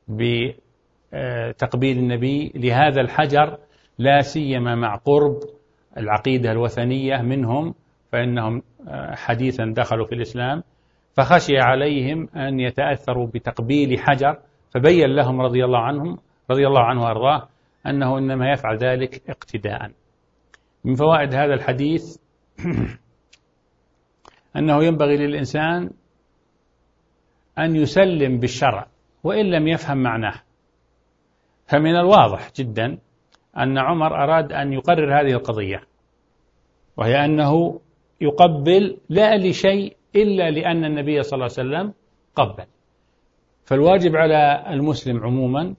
بتقبيل النبي لهذا الحجر، لا سيما مع قرب العقيدة الوثنية منهم، فإنهم حديثا دخلوا في الإسلام، فخشي عليهم أن يتأثروا بتقبيل حجر، فبين لهم رضي الله عنهم رضي الله عنه وأرضاه أنه إنما يفعل ذلك اقتداء. من فوائد هذا الحديث أنه ينبغي للإنسان أن يسلم بالشرع وإن لم يفهم معناه. فمن الواضح جدا أن عمر أراد أن يقرر هذه القضية، وهي أنه يقبل لا لشيء إلا لأن النبي صلى الله عليه وسلم قبل. فالواجب على المسلم عموما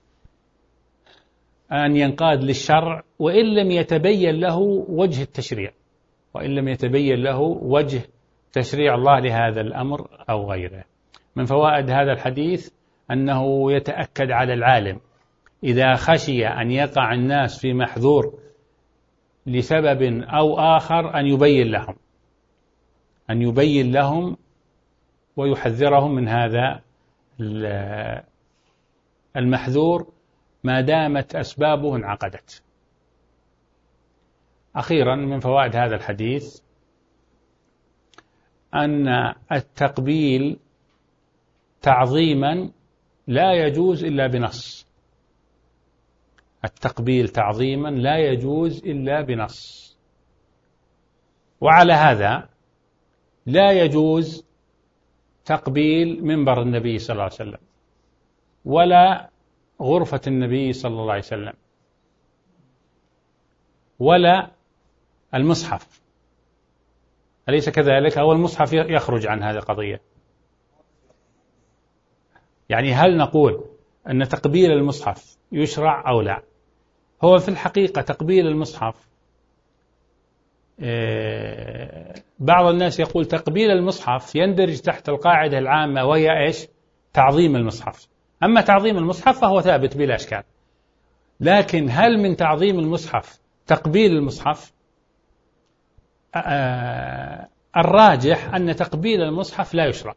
أن ينقاد للشرع وإن لم يتبين له وجه التشريع، وإن لم يتبين له وجه تشريع الله لهذا الأمر أو غيره. من فوائد هذا الحديث أنه يتأكد على العالم إذا خشي أن يقع الناس في محذور لسبب أو آخر أن يبين لهم أن يبين لهم ويحذرهم من هذا المحذور ما دامت أسبابه انعقدت. أخيرا من فوائد هذا الحديث أن التقبيل تعظيما لا يجوز إلا بنص. التقبيل تعظيما لا يجوز إلا بنص. وعلى هذا لا يجوز تقبيل منبر النبي صلى الله عليه وسلم ولا غرفة النبي صلى الله عليه وسلم ولا المصحف، أليس كذلك؟ أو المصحف يخرج عن هذه القضية. يعني هل نقول أن تقبيل المصحف يشرع أو لا؟ هو في الحقيقة تقبيل المصحف، بعض الناس يقول تقبيل المصحف يندرج تحت القاعدة العامة وهي إيش؟ تعظيم المصحف. أما تعظيم المصحف فهو ثابت بلا إشكال، لكن هل من تعظيم المصحف تقبيل المصحف؟ الراجح أن تقبيل المصحف لا يشرع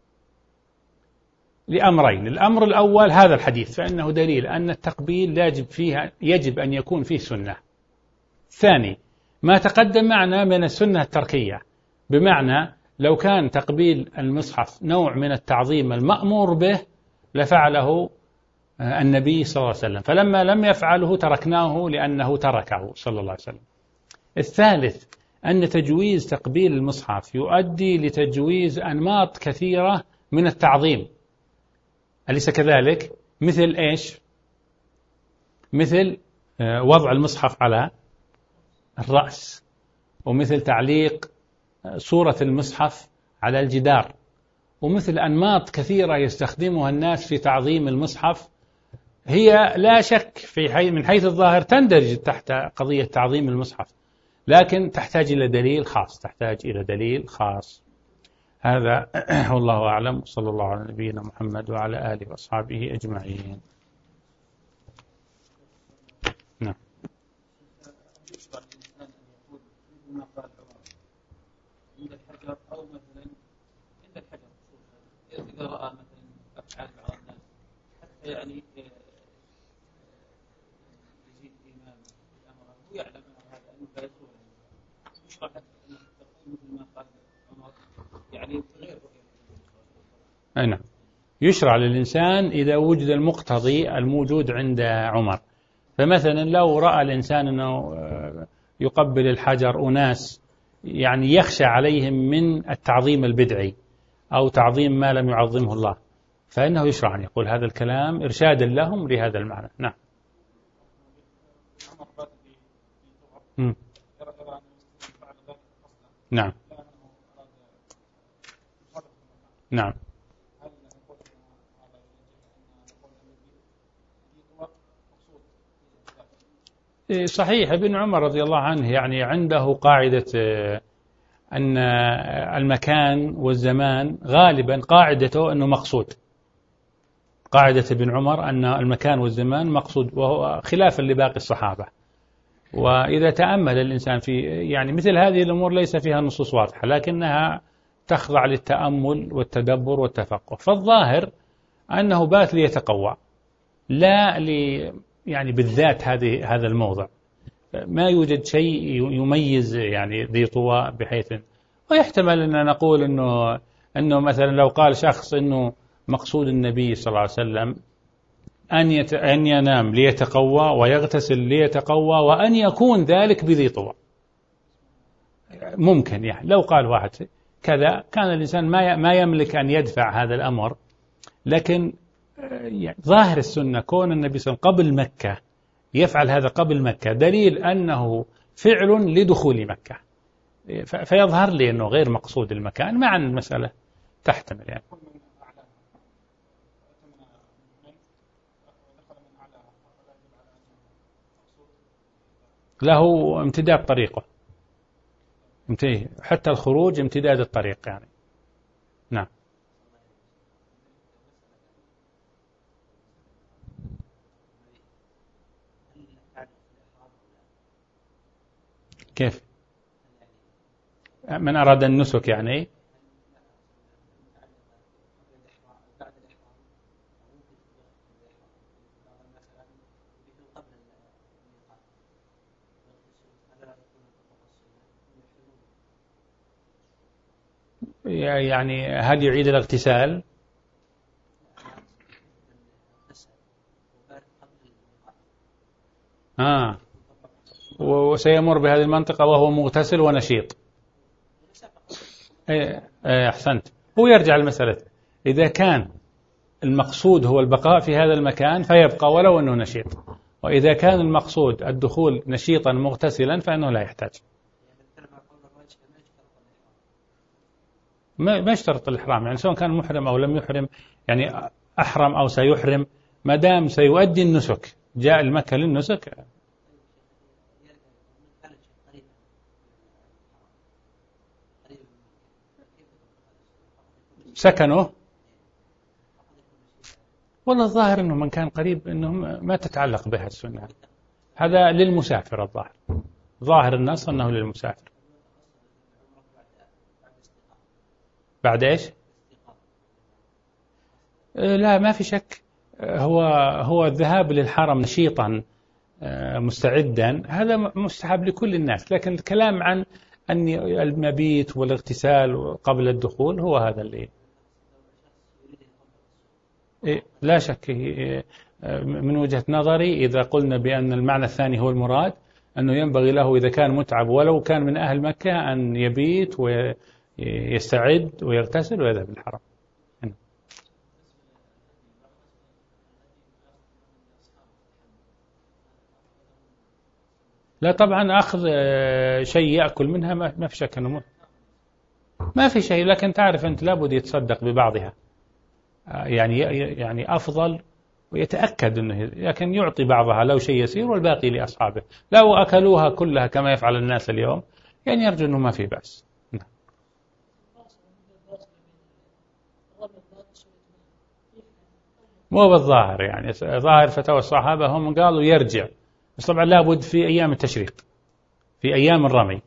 لأمرين. الأمر الأول هذا الحديث، فإنه دليل أن التقبيل يجب فيها يجب أن يكون فيه سنة. ثاني، ما تقدم معنا من السنة التركية، بمعنى لو كان تقبيل المصحف نوع من التعظيم المأمور به لفعله النبي صلى الله عليه وسلم، فلما لم يفعله تركناه لأنه تركه صلى الله عليه وسلم. الثالث، أن تجويز تقبيل المصحف يؤدي لتجويز أنماط كثيرة من التعظيم، أليس كذلك؟ مثل إيش؟ مثل وضع المصحف على الرأس، ومثل تعليق صورة المصحف على الجدار، ومثل أنماط كثيرة يستخدمها الناس في تعظيم المصحف، هي لا شك في حي من حيث الظاهر تندرج تحت قضية تعظيم المصحف، لكن تحتاج إلى دليل خاص، تحتاج إلى دليل خاص. هذا والله أعلم، صلى الله على نبينا محمد وعلى آله وأصحابه أجمعين. نعم. عند الحجر أو مثلا عند الحجر إذا رأى مثلا أفعال بعض الناس حتى يعني يزيد الإيمان بأمره ويعلم أن هذا أنه لا يسوء يشرع حتى أن تقول مثل ما قال عمر يعني غير رؤية. نعم، يشرع للإنسان إذا وجد المقتضي الموجود عند عمر. فمثلا لو رأى الإنسان أنه يقبل الحجر أناس يعني يخشى عليهم من التعظيم البدعي أو تعظيم ما لم يعظمه الله، فإنه يشرع أن يقول هذا الكلام إرشادا لهم لهذا المعنى. نعم. م. نعم. نعم. صحيح، ابن عمر رضي الله عنه يعني عنده قاعدة أن المكان والزمان غالبا قاعدته أنه مقصود. قاعدة ابن عمر أن المكان والزمان مقصود، وهو خلافا لباقي الصحابة. وإذا تأمل الإنسان في يعني مثل هذه الأمور ليس فيها نصوص واضحة، لكنها تخضع للتأمل والتدبر والتفقه. فالظاهر أنه بات ليتقوى، لا لي يعني بالذات هذه هذا الموضع، ما يوجد شيء يميز يعني ذي طوى بحيث. ويحتمل أن نقول أنه أنه مثلا لو قال شخص أنه مقصود النبي صلى الله عليه وسلم أن يت... أن ينام ليتقوى ويغتسل ليتقوى وأن يكون ذلك بذي طوى، ممكن يعني لو قال واحد كذا كان الإنسان ما ما يملك أن يدفع هذا الأمر. لكن يعني ظاهر السنة كون النبي صلى الله عليه وسلم قبل مكة يفعل هذا قبل مكة دليل أنه فعل لدخول مكة، فيظهر لي أنه غير مقصود المكان، مع المسألة تحتمل يعني. له امتداد طريقه، حتى الخروج امتداد الطريق يعني. نعم. كيف؟ من أراد النسك يعني يعني هل يعيد الاغتسال؟ آه وسيمر بهذه المنطقة وهو مغتسل ونشيط. إيه أحسنت. هو يرجع المسألة، إذا كان المقصود هو البقاء في هذا المكان فيبقى ولو أنه نشيط، وإذا كان المقصود الدخول نشيطا مغتسلا فإنه لا يحتاج. ما اشترط الإحرام، يعني سواء كان محرم أو لم يحرم، يعني أحرم أو سيحرم، ما دام سيؤدي النسك، جاء المكة للنسك. سكنه والله الظاهر أنه من كان قريب أنه ما تتعلق بها السنة، هذا للمسافر. الظاهر ظاهر النص أنه للمسافر. بعد إيش؟ لا ما في شك، هو هو الذهاب للحرم نشيطا مستعدا هذا مستحب لكل الناس، لكن الكلام عن أن المبيت والاغتسال قبل الدخول هو هذا اللي لا شك. من وجهة نظري إذا قلنا بأن المعنى الثاني هو المراد، أنه ينبغي له إذا كان متعب ولو كان من أهل مكة أن يبيت ويستعد ويغتسل ويذهب للحرم. لا طبعا أخذ شيء يأكل منها ما في شك أنه ما في شيء، لكن تعرف أنت لابد يتصدق ببعضها، يعني يعني أفضل ويتأكد أنه، لكن يعطي بعضها لو شيء يسير والباقي لأصحابه. لو أكلوها كلها كما يفعل الناس اليوم يعني يرجو أنه ما في بأس. مو بالظاهر، يعني ظاهر فتاوى الصحابة هم قالوا يرجع، بس طبعا لابد في أيام التشريق، في أيام الرمي.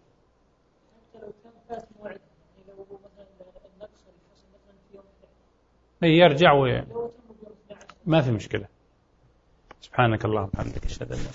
يرجع وما في مشكلة. سبحانك اللهم وبحمدك أشهد أن لا إله إلا أنت